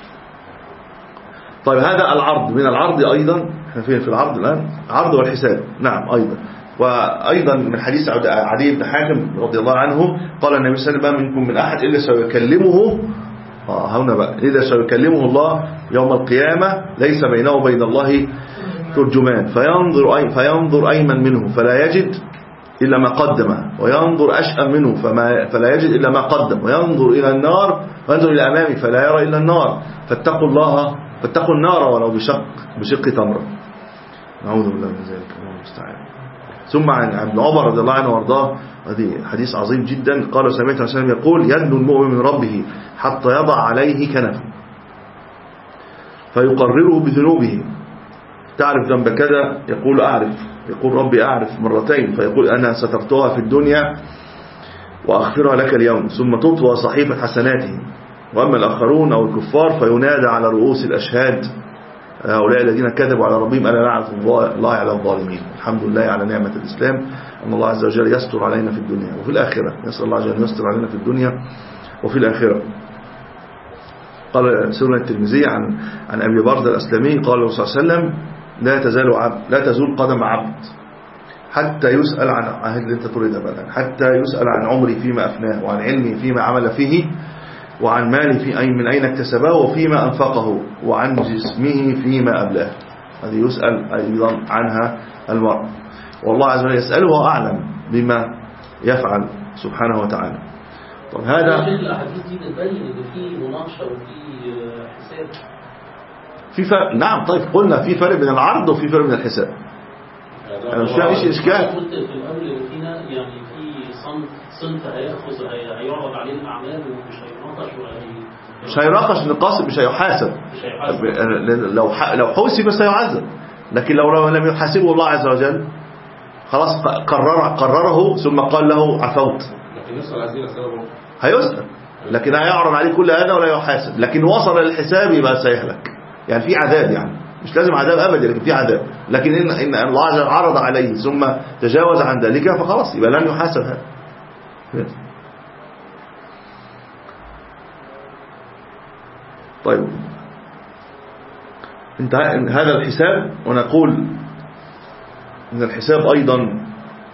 Speaker 1: طيب هذا العرض. من العرض أيضا احنا فين في العرض الآن؟ عرض والحساب. نعم أيضا. وأيضا من حديث عدي بن حاتم رضي الله عنه قال النبي صلى الله عليه وسلم منكم من أحد إلا سيكلمه آه هنا بقى إذا سيكلمه الله يوم القيامة ليس بينه وبين الله ترجمان فينظر أي فينظر أيمن منه فلا يجد إلا ما قدم وينظر أشأم منه فما فلا يجد إلا ما قدم وينظر إلى النار وينظر إلى أمامه فلا يرى إلا النار فاتقوا الله فاتقوا النار ولو بشق بشق تمرة. نعوذ بالله من ذلك. الله المستعان. ثم عن ابن عمر رضي الله عنه وارضاه هذه حديث عظيم جدا قال سمعت النبي صلى الله عليه وسلم يقول يدنو المؤمن من ربه حتى يضع عليه كنفه فيقرره بذنوبه. تعرف ذنب كذا؟ يقول أعرف. يقول ربي أعرف مرتين فيقول أنا سترتها في الدنيا وأغفرها لك اليوم ثم تطوى صحيفة حسناته. وأما الآخرون أو الكفار فينادى على رؤوس الأشهاد هؤلاء الذين كذبوا على ربهم ألا لعنة الله على الظالمين. الحمد لله على نعمة الإسلام أن الله عز وجل يستر علينا في الدنيا وفي الآخرة. نسأل الله عز وجل يستر علينا في الدنيا وفي الآخرة. قال سنن الترمذي عن عن أبي برد الأسلمي قال صلى الله عليه وسلم لا تزال عبد لا تزول قدم عبد حتى يسأل عن عهد اللي انت تريد أبدا حتى يسأل عن عمري فيما أفناه وعن علمي فيما عمل فيه وعن مالي في أي من أين اكتسبه وفيما أنفقه وعن جسمه فيما أبلاه. هذه يسأل أيضا عنها المرء والله عز وجل يسأله أعلم بما يفعل سبحانه وتعالى. طب هذا
Speaker 6: الأحاديث دي بتبين إن في مناقشة وفي حساب.
Speaker 1: في فرق. نعم. طيب قلنا في فرق بين العرض وفي فرق بين الحساب. أنا مش فاهم إيش إشكال.
Speaker 6: قلت في الأول اللي فينا يعني في صنف صنف هيأخذ هيعرض عليه الأعمال ومش هيناقش ولا
Speaker 1: مش هيناقش نقاش مش هيحاسب.
Speaker 6: مش هيحاسب.
Speaker 1: لو لو حوسب سيعذب. لكن لو لم يحاسبه الله عز وجل خلاص قرر قرره ثم قال له عفوت.
Speaker 3: لكن يسأل هذه الأسئلة
Speaker 1: هيسأل لكن هيعرض عليه كل هذا ولا يحاسب. لكن وصل للحساب يبقى سيهلك. يعني في عذاب يعني مش لازم عذاب أبدا لكن في عذاب. لكن إن, إن الله عز وجل عرض عليه ثم تجاوز عن ذلك فخلاص يبقى لن يحاسب هذا. طيب انتهى هذا الحساب. ونقول ان الحساب ايضا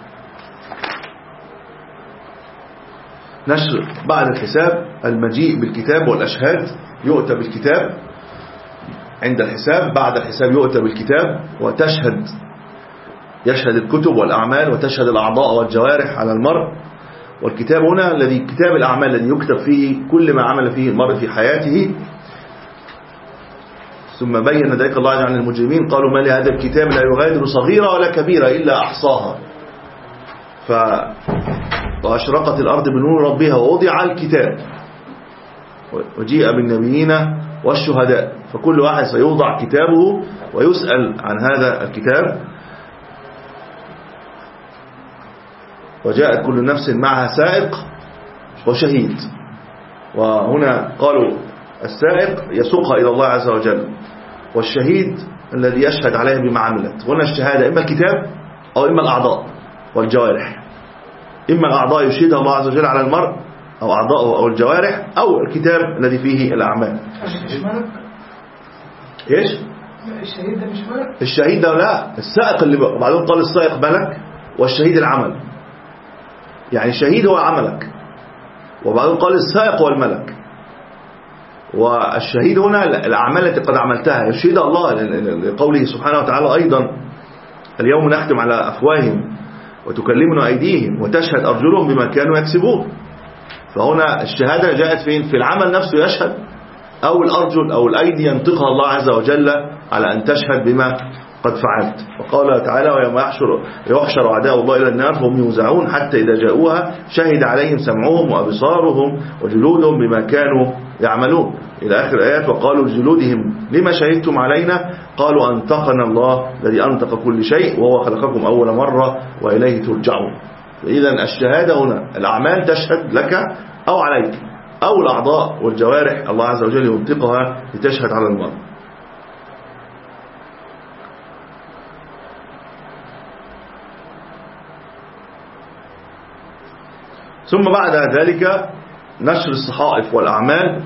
Speaker 1: نشر بعد الحساب المجيء بالكتاب والاشهاد. يؤتى بالكتاب عند الحساب. بعد الحساب يؤتى بالكتاب وتشهد يشهد الكتب والأعمال وتشهد الأعضاء والجوارح على المرء. والكتاب هنا الذي كتاب الأعمال الذي يكتب فيه كل ما عمل فيه المرء في حياته ثم بين ذلك الله عن المجرمين قالوا ما لهذا الكتاب لا يغادر صغيرة ولا كبيرة إلا أحصاها ف... وأشرقت الأرض بنور ربها ووضع الكتاب وجيء بالنبيين والشهداء فكل واحد سيوضع كتابه ويسأل عن هذا الكتاب وجاءت كل نفس معها سائق وشهيد. وهنا قالوا السائق يسوقها إلى الله عز وجل والشهيد الذي يشهد عليها بما عملت. هنا الشهادة إما الكتاب أو إما الأعضاء والجوارح. إما الأعضاء يشهدها الله عز وجل على المرء أو أعضاءه أو الجوارح أو الكتاب الذي فيه الأعمال. إيش؟
Speaker 5: الشهيد ده مش ملك؟
Speaker 1: الشهيد ده لا، السائق اللي بعدين قال السائق ملك والشهيد العمل. يعني الشهيد هو عملك وبعدين قال السائق هو الملك. والشهيد هنا الأعمال التي قد عملتها يشهد الله لقوله سبحانه وتعالى أيضا اليوم نختم على أفواههم وتكلمنا أيديهم وتشهد أرجلهم بما كانوا يكسبون. فهنا الشهادة جاءت فين؟ في العمل نفسه يشهد أو الأرجل أو الأيدي ينطقها الله عز وجل على أن تشهد بما قد فعلت. وقال تعالى ويوم يحشر, يحشر أعداء الله إلى النار فهم يوزعون حتى إذا جاءوها شهد عليهم سمعهم وأبصارهم وجلودهم بما كانوا يعملون إلى آخر الآيات. وقالوا لجلودهم لما شهدتم علينا قالوا أنطقنا الله الذي أنطق كل شيء وهو خلقكم أول مرة وإليه ترجعون. إذن الشهادة هنا الأعمال تشهد لك أو عليك أو الأعضاء والجوارح الله عز وجل ينطقها لتشهد على المرء. ثم بعد ذلك نشر الصحائف والأعمال.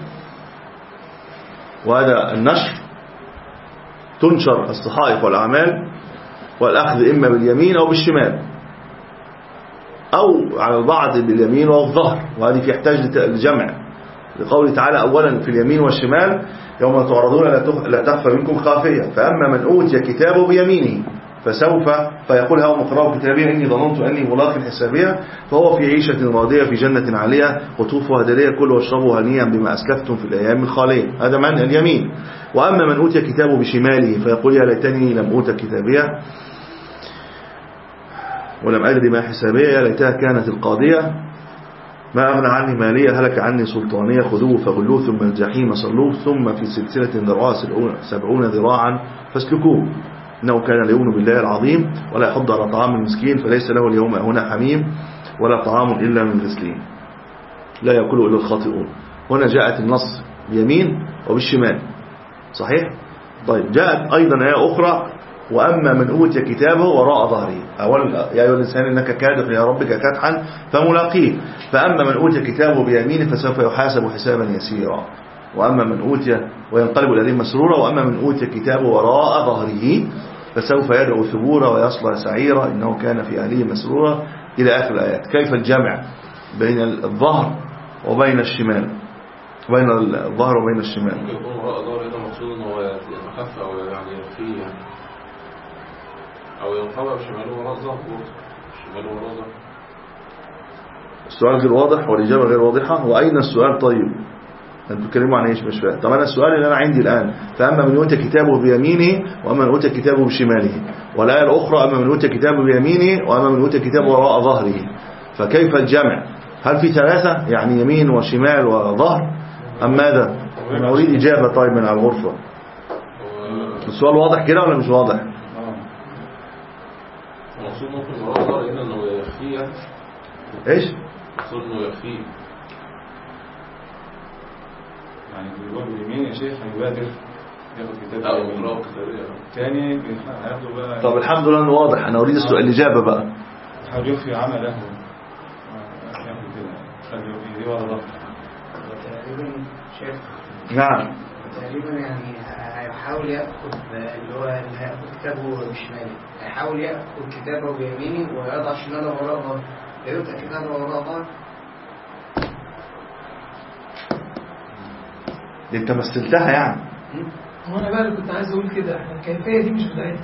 Speaker 1: وهذا النشر تنشر الصحائف والأعمال والأخذ إما باليمين أو بالشمال أو على البعض باليمين والظهر. وهذه يحتاج للجمع لقوله تعالى أولا في اليمين والشمال يوم تعرضون لا تخفى منكم خافية فأما من أوتي كتابه بيمينه فسوف فيقول ها مقرأ كتابي إني ظننت أني ملاق حسابية فهو في عيشة راضية في جنة عالية قطوفها دانية كلوا واشربوا هنيئا بما أسلفتم في الأيام الخالية. هذا معنى اليمين. وأما من أوتي كتابه بشماله فيقول يا ليتني لم أوت كتابية ولم أدري ما حسابية يا ليتها كانت القاضية ما أغنى عني مالية هلك عني سلطانية خذوه فغلوه ثم الجحيم صلوه ثم في سلسلة ذرعها سبعون ذراعا فاسلكوه إنه كان ليؤمن بالله العظيم ولا يحض على طعام المسكين فليس له اليوم هنا حميم ولا طعام إلا من غسلين لا يأكله إلا الخاطئون. هنا جاءت النص بيمين وبالشمال صحيح؟ طيب جاءت أيضا آية أخرى وأما من أوتي كتابه وراء ظهره أول يا أيها الإنسان إنك كادح إلى ربك كدحا فملاقيه فأما من أوتي كتابه بيمينه فسوف يحاسب حسابا يسيرا وأما من أوتي وينقلب إليه مسرورا وأما من أوتي كتابه وراء ظهره فسوف يدعو ثبورا ويصلى سعيرا إنه كان في أهله مسرورا إلى آخر الآيات. كيف الجمع بين الظهر وبين الشمال بين الظهر وبين الشمال؟
Speaker 3: ممكن يكون وراء ظهر هنا مقصود أنه يتخفى أو يعني يخفيه يعني أو ينقلب شماله وراء ظهر شماله وراء ظهر.
Speaker 1: السؤال غير واضح والإجابة غير واضحة. وأين السؤال؟ طيب أنتم تتكلموا عن إيش؟ مش فاهم. طب أنا السؤال اللي أنا عندي الآن فأما من أوتي كتابه بيمينه وأما من أوتي كتابه بشماله والآية الأخرى أما من أوتي كتابه بيمينه وأما من أوتي كتابه وراء ظهره فكيف الجمع؟ هل في ثلاثة يعني يمين وشمال وظهر أم ماذا؟ أنا أريد إجابة طيب من على الغرفة. السؤال واضح كده ولا مش واضح؟
Speaker 3: المقصود ممكن وراء ظهر هنا أنه يخفيه.
Speaker 1: إيش؟
Speaker 3: المقصود أنه يخفيه
Speaker 2: يعني بيقول باليمين يا شيخ هيبادر ياخد كتاب
Speaker 3: أو
Speaker 2: اليمين
Speaker 3: يقرأ كتابية
Speaker 2: تاني هياخده بقى.
Speaker 1: طب الحمد لله انه واضح. أنا أريد السؤال الإجابة بقى.
Speaker 2: يحاول يخفي عمله ياخد كده خليه يدي ورا ظهره.
Speaker 7: تقريبا شيخ
Speaker 1: نعم
Speaker 7: تقريبا يعني هيحاول يأخذ اللي هو اللي هيأخذ كتابه بشماله هيحاول يأخذ كتابه بيمينه ويضع شماله وراء ظهره يبقى كتابه وراء ظهره.
Speaker 1: دي انت مثلتها يعني.
Speaker 5: هو انا بقى اللي كنت عايز اقول كده احنا الكيفيه دي مش بتاعتنا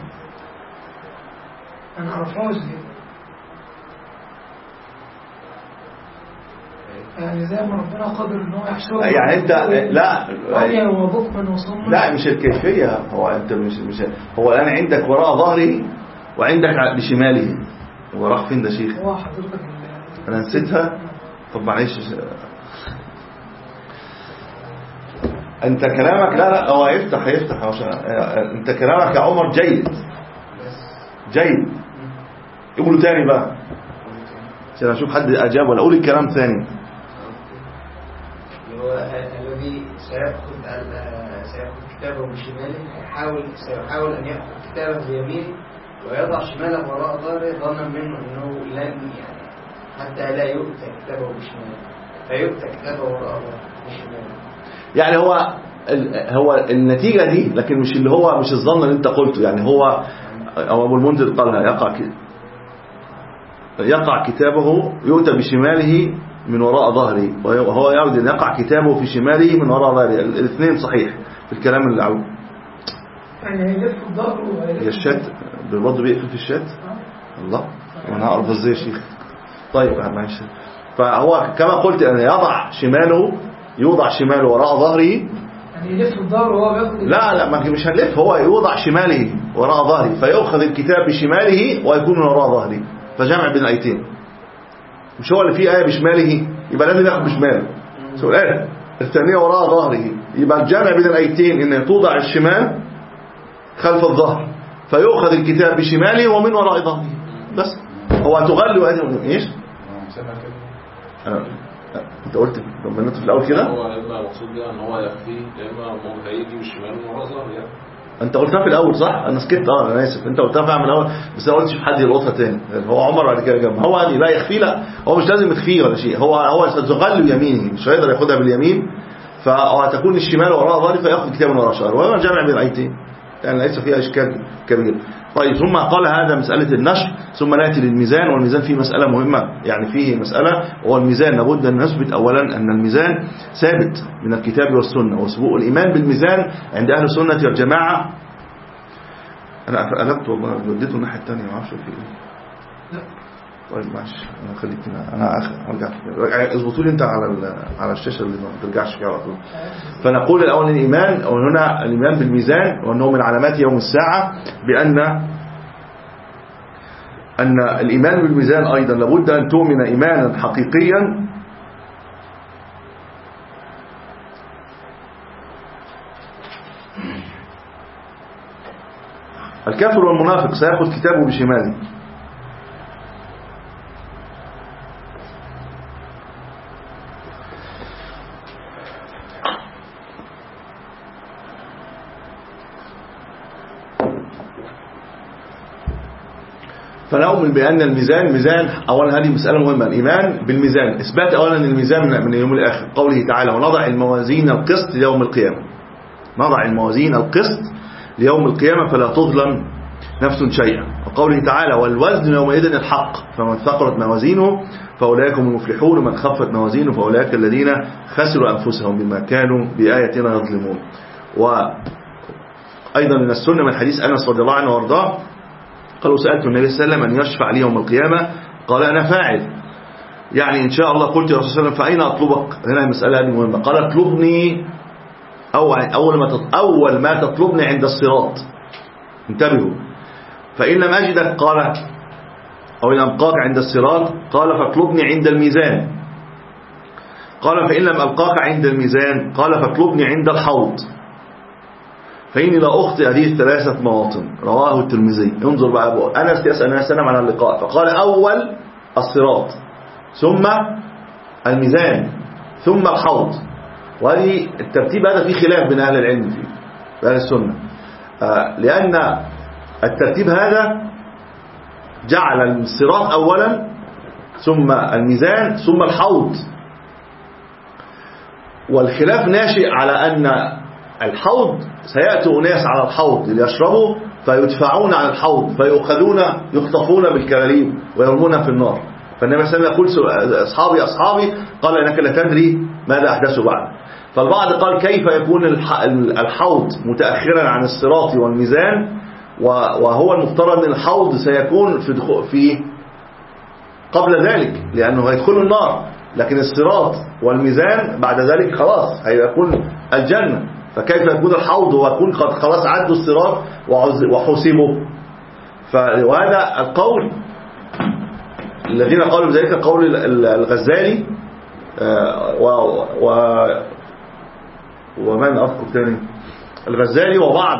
Speaker 5: انا اعرفهاش دي. يعني زي ما ربنا قادر ان هو يحشره
Speaker 1: يعني انت لا
Speaker 5: عميا وبكما وصما.
Speaker 1: لا مش الكيفية، هو انت مش مش هو الان عندك وراء ظهره وعندك بشماله. هو راح فين ده شيخ؟
Speaker 5: هو حضرتك
Speaker 1: انا نسيتها. طب معلش انت كلامك لا لا هو هيفتح هيفتح عشان انت كلامك يا عمر جيد جيد. قوله تاني بقى عشان اشوف حد اجاب ولا اقول الكلام ثاني.
Speaker 7: هو الذي سيأخذ سيأخذ كتابه بشماله يحاول سيحاول أن يأخذ كتابه بيمينه ويضع شماله وراء ظهره ظنا منه أنه لن يعني حتى لا يؤتى كتابه بشماله فيؤتى كتابه وراء ظهره بشماله.
Speaker 1: يعني هو هو النتيجة دي، لكن مش اللي هو مش الظن اللي انت قلته. يعني هو أو أبو المنذر قالها يقع يقع كتابه يؤتى بشماله من وراء ظهره، وهو يريد أن يقع كتابه في شماله من وراء ظهره. الاثنين صحيح في الكلام اللي عاوز.
Speaker 5: يعني هيلف الظهر وهيلف
Speaker 1: هي الشات بالوضع بيقفل في الشات. الله وانا اعرف ازاي يا شيخ. طيب معلش. فهو كما قلت ان يضع شماله يوضع شماله وراء ظهره.
Speaker 5: يعني يلف الظهر وهو بياخد
Speaker 1: لا لا ما مش هنلف، هو يوضع شماله وراء ظهره فيأخذ الكتاب بشماله ويكون من وراء ظهره، فجمع بين الايتين. مش هو اللي فيه آية بشماله يبقى لازم ياخد بشماله. سؤال الثانية وراء ظهره يبقى الجمع بين الايتين ان توضع الشمال خلف الظهر فيأخذ الكتاب بشماله ومن وراء ظهره. بس هو تغلي وهذه ايش؟ أنا انت قلت ضمنته في الاول كده.
Speaker 3: هو يبقى مقصود بيها ان هو يخفيه يا اما هيجي بالشمال من وراء ظهره يعني.
Speaker 1: انت قلتها في الاول صح؟ انا سكت. اه انا اسف. انت قلتها من الاول بس انا قلت شوف حد يلقطها تاني. هو عمر بعد كده جنب هو قال لا يخفيه. لا هو مش لازم يخفيه ولا شيء. هو هو ستغل يمينه مش هيقدر ياخدها باليمين فتكون الشمال وراء ظهره فياخذ كتاب من وراء شهر وهو جمع بين الايتين. يعني ليس فيها اشكال كبير. طيب ثم قال هذا مسألة النشر. ثم نأتي للميزان. والميزان فيه مسألة مهمة. يعني فيه مسألة وهو الميزان لابد أن نثبت أولا أن الميزان ثابت من الكتاب والسنة. وسبوء الإيمان بالميزان عند أهل السنة والجماعة. أنا قلبت والله وديته الناحية الثانية ما اعرفش في إيه. طيب ماشي أنا خليك أنا أرجع اظبطوا لي أنت على على الشاشة اللي ما ترجعش فيها على طول. فنقول الأول الإيمان وهنا الإيمان بالميزان وأنه من علامات يوم الساعة بأن أن الإيمان بالميزان أيضا لابد أن تؤمن إيمانا حقيقيا الكافر والمنافق سيأخذ كتابه بشماله. فنؤمن بأن الميزان ميزان. أولا هذه مسألة مهمة الإيمان بالميزان. إثبات أولا الميزان من اليوم الآخر. قوله تعالى ونضع الموازين القسط ليوم القيامة. نضع الموازين القسط ليوم القيامة فلا تظلم نفس شيئا. وقوله تعالى والوزن يومئذ الحق فمن ثقلت موازينه فأولئك هم المفلحون ومن خفت موازينه فأولئك الذين خسروا أنفسهم بما كانوا بآياتنا يظلمون. وأيضا من السنة من حديث أنس رضي الله عنه وارضاه قالوا سألت النبي صلى الله عليه وسلم أن يشفع لي يوم القيامة قال أنا فاعل. يعني إن شاء الله. قلت يا رسول الله صلى الله عليه وسلم فأين أطلبك؟ هنا المسألة هذه مهمة. قال اطلبني أول, أول, ما أول ما تطلبني عند الصراط. انتبهوا. فإن لم أجدك قال أو إن ألقاك عند الصراط قال فاطلبني عند الميزان. قال فإن لم ألقاك عند الميزان قال فاطلبني عند الحوض فإني لا أخطئ هذه الثلاثة مواطن. رواه الترمذي. انظر بقى أبو أنس يسأل النبي صلى الله عليه وسلم عن اللقاء فقال أول الصراط ثم الميزان ثم الحوض. وهذه الترتيب هذا فيه خلاف بين أهل العلم فيه أهل السنة. آه لأن الترتيب هذا جعل الصراط أولا ثم الميزان ثم الحوض. والخلاف ناشئ على أن الحوض سيأتي أناس على الحوض ليشربوا فيدفعون عن الحوض فيؤخذون يخطفون بالكلاليب ويرمون في النار. فالنبي صلى الله عليه وسلم يقول أصحابي أصحابي قال إنك لا تدري ماذا أحدثوا بعد. فالبعض قال كيف يكون الحوض متأخرا عن الصراط والميزان وهو المفترض أن الحوض سيكون في, في قبل ذلك لأنه هيدخل النار. لكن الصراط والميزان بعد ذلك خلاص هيكون الجنة، فكيف يكون الحوض ويكون قد خلاص عدوا الصراط وحسبوا؟ فهذا القول الذين قالوا بذلك قول الغزالي و و ومن أذكر ثاني الغزالي وبعض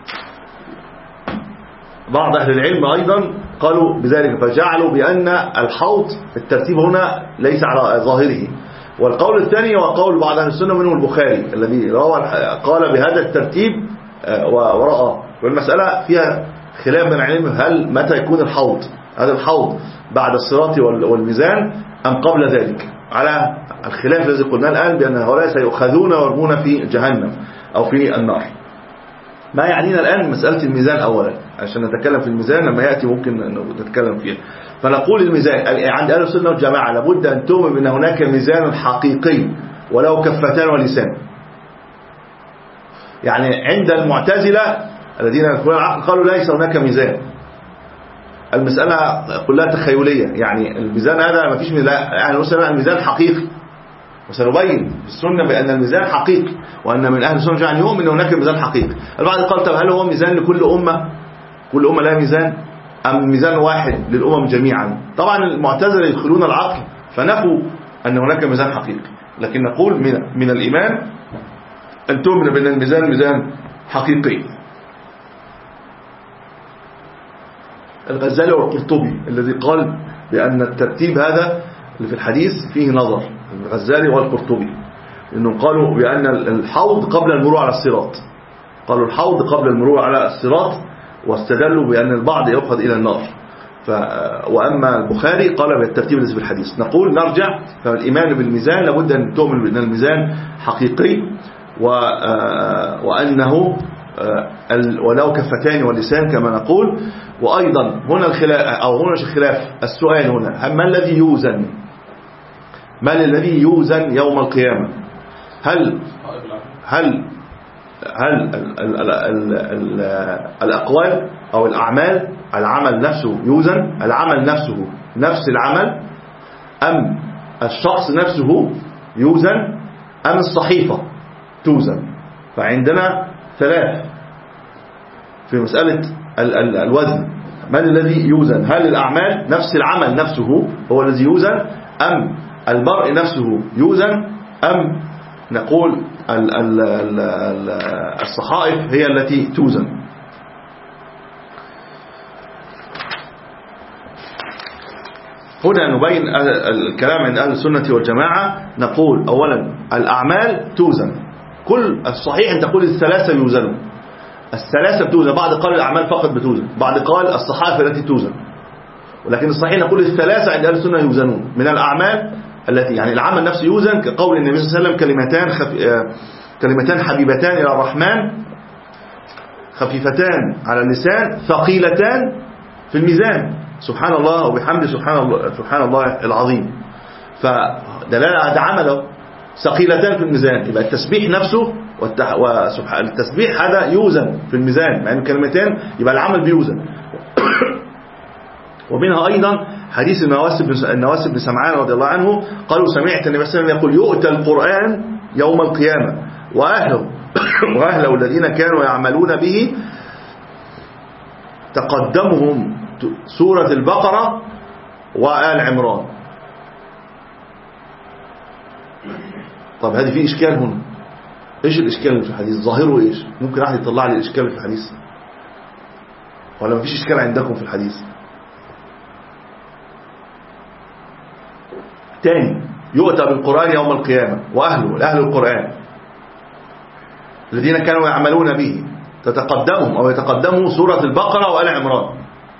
Speaker 1: بعض أهل العلم أيضا قالوا بذلك، فجعلوا بأن الحوض الترتيب هنا ليس على ظاهره. والقول الثاني وقول بعض أهل السنة منهم البخاري الذي روى قال بهذا الترتيب ورأى، والمسألة فيها خلاف بين العلم هل متى يكون الحوض، هذا الحوض بعد الصراط والميزان أم قبل ذلك، على الخلاف الذي قلنا الآن بأن هؤلاء سيؤخذون ويرمون في جهنم أو في النار. ما يعنينا الآن مسألة الميزان أولا عشان نتكلم في الميزان لما يأتي ممكن نتكلم فيه. فنقول الميزان عند أهل السنة والجماعة لابد أن تؤمن بأن هناك ميزان حقيقي ولو كفتان ولسان. يعني عند المعتزلة الذين يقولون العقل قالوا ليس هناك ميزان، المسألة كلها تخيلية، يعني الميزان هذا ما فيش ميزان، يعني مثلا الميزان حقيقي، وسنبين في السنة بأن الميزان حقيقي وأن من أهل السنة يعني يؤمن أن هناك ميزان حقيقي. البعض قال طب هل هو ميزان لكل أمة، كل أمة لها ميزان، أم ميزان واحد للأمم جميعا؟ طبعا المعتزلة يدخلون العقل فنفوا أن هناك ميزان حقيقي، لكن نقول من, من الإيمان أن تؤمن بأن الميزان ميزان حقيقي. الغزالي والقرطبي الذي قال بأن الترتيب هذا اللي في الحديث فيه نظر، الغزالي والقرطبي إنهم قالوا بأن الحوض قبل المرور على الصراط، قالوا الحوض قبل المرور على الصراط، واستدلوا بأن البعض يؤخذ إلى النار. ف... وأما البخاري قال بالترتيب الذي في الحديث. نقول نرجع، فالإيمان بالميزان لابد أن تؤمن بأن الميزان حقيقي و... وأنه ولو كفتان واللسان كما نقول. وأيضا هنا الخلاف أو هنا الخلاف السؤال هنا ما الذي يوزن، ما الذي يوزن يوم القيامة؟ هل هل هل ال ال ال ال الأقوال أو الأعمال، العمل نفسه يوزن، العمل نفسه نفس العمل، أم الشخص نفسه يوزن، أم الصحيفة توزن؟ فعندنا ثلاث في مسألة ال ال الوزن. من الذي يوزن؟ هل الأعمال نفس العمل نفسه هو الذي يوزن، أم المرء نفسه يوزن، أم نقول ال ال ال الصحائف هي التي توزن؟ هنا نبين الكلام عند أهل السنة والجماعة. نقول أولا الأعمال توزن، كل الصحيح أن تقول الثلاثة يوزنون، الثلاثة توزن، بعض قال الأعمال فقط بتوزن، بعض قال الصحائف التي توزن، ولكن الصحيح نقول الثلاثة عند أهل السنة يوزنون. من الأعمال التي يعني العمل نفسه يوزن، كقول النبي صلى الله عليه وسلم كلمتان خف... كلمتان حبيبتان إلى الرحمن خفيفتان على اللسان ثقيلتان في الميزان، سبحان الله وبحمده سبحان الله سبحان الله العظيم. فدلالة على عمله ثقيلتان في الميزان، يبقى التسبيح نفسه والتح... وسبحان التسبيح هذا يوزن في الميزان، مع ان كلمتين يبقى العمل بيوزن. ومنها أيضا حديث النواس بن النواس بن سمعان رضي الله عنه قالوا سمعت النبي صلى الله عليه وسلم يقول يؤتى القرآن يوم القيامة وأهله وأهله الذين كانوا يعملون به تقدمهم سورة البقرة وآل عمران. طب هذه في إشكال هنا، إيش الإشكال اللي في الحديث؟ ظاهره إيش؟ ممكن أحد يطلع لي الإشكال اللي في الحديث ولا مفيش إشكال عندكم في الحديث؟ تاني، يؤتى بالقرآن يوم القيامة وأهله أهل القرآن الذين كانوا يعملون به تتقدمهم أو يتقدموا سورة البقرة وآل عمران.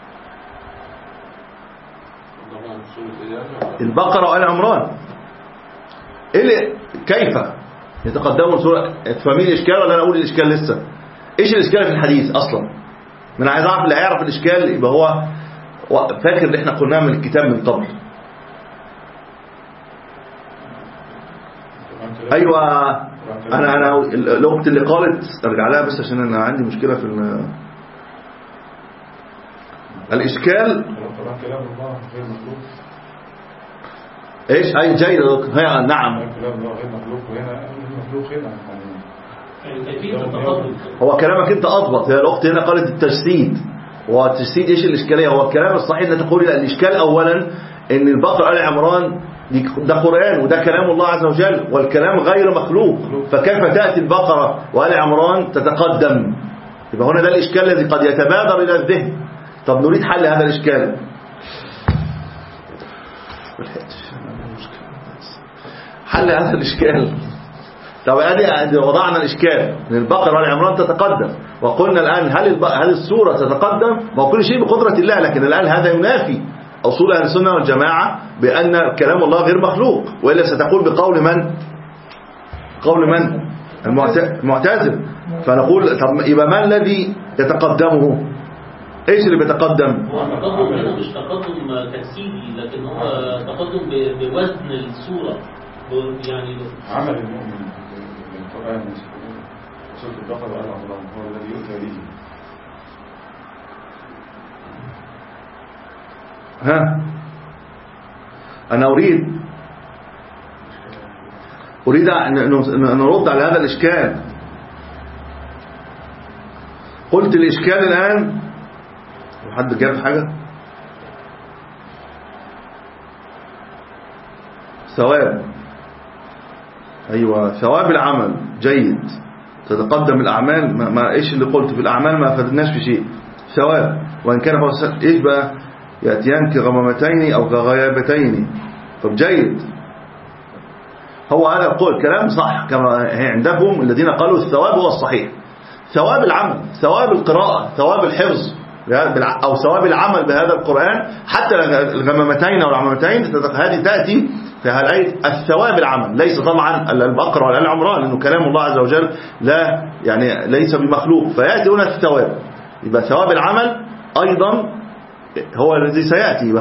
Speaker 1: البقرة وآل عمران إيه كيف يتقدموا سورة؟ تفهمين الإشكال ولا أنا أقول الإشكال لسه؟ إيش الإشكال في الحديث أصلا؟ من عايز أعرف اللي هيعرف الإشكال يبقى هو فاكر اللي إحنا قلناه من الكتاب من قبل. أيوة أنا أنا الأخت اللي قالت أرجع لها بس عشان أنا عندي مشكلة في الإشكال. ايش هاي جيد هي نعم.
Speaker 2: كلام الله غير مخلوق وهنا مخلوق هنا
Speaker 6: يعني كيفية التقدم.
Speaker 1: هو كلامك انت اضبط. هي الاخت هنا قالت التجسيد. هو التجسيد ايش الاشكاليه؟ هو الكلام الصحيح ان تقول الاشكال اولا ان البقره ال عمران ده قرآن وده كلام الله عز وجل والكلام غير مخلوق، فكيف تأتي البقرة وآل عمران تتقدم؟ يبقى هنا ده الإشكال الذي قد يتبادر إلى الذهن. طب نريد حل هذا الإشكال. حل هذا الإشكال. طب أدي وضعنا الإشكال ان البقرة وآل عمران تتقدم وقلنا الآن هل الب... هل السورة تتقدم؟ ما هو كل شيء بقدرة الله، لكن الآن هذا ينافي أصول أهل السنة والجماعة بأن كلام الله غير مخلوق، وإلا ستقول بقول من؟ قول من؟ المعتزلة. فنقول طب يبقى ما الذي يتقدمه؟ إيش اللي بيتقدم؟
Speaker 6: هو التقدم هنا مش تقدم تجسيدي، لكن هو تقدم بوزن الصورة، يعني
Speaker 2: عمل المؤمن بالقرآن سورة البقرة وآل عمران هو الذي يؤتى به.
Speaker 1: ها أنا أريد أريد أن نرد على هذا الإشكال. قلت الإشكال الآن حد جاب حاجة؟ ثواب. أيوة ثواب العمل جيد تتقدم الأعمال. ما, ما إيش اللي قلت في الأعمال ما فدناش في شيء. ثواب وإن كان هو إيش بقى يأتيان كغمامتين أو كغيابتين. طب جيد. هو هذا القول كلام صح كما هي عندكم الذين قالوا الثواب هو الصحيح. ثواب العمل، ثواب القراءة، ثواب الحفظ أو ثواب العمل بهذا القرآن، حتى الغمامتين أو العمامتين هذه تأتي في هالآية الثواب العمل، ليس طبعا البقرة ولا العمران لأنه كلام الله عز وجل لا يعني ليس بمخلوق، فيأتي هنا الثواب. يبقى ثواب العمل أيضا هو الذي سيأتي.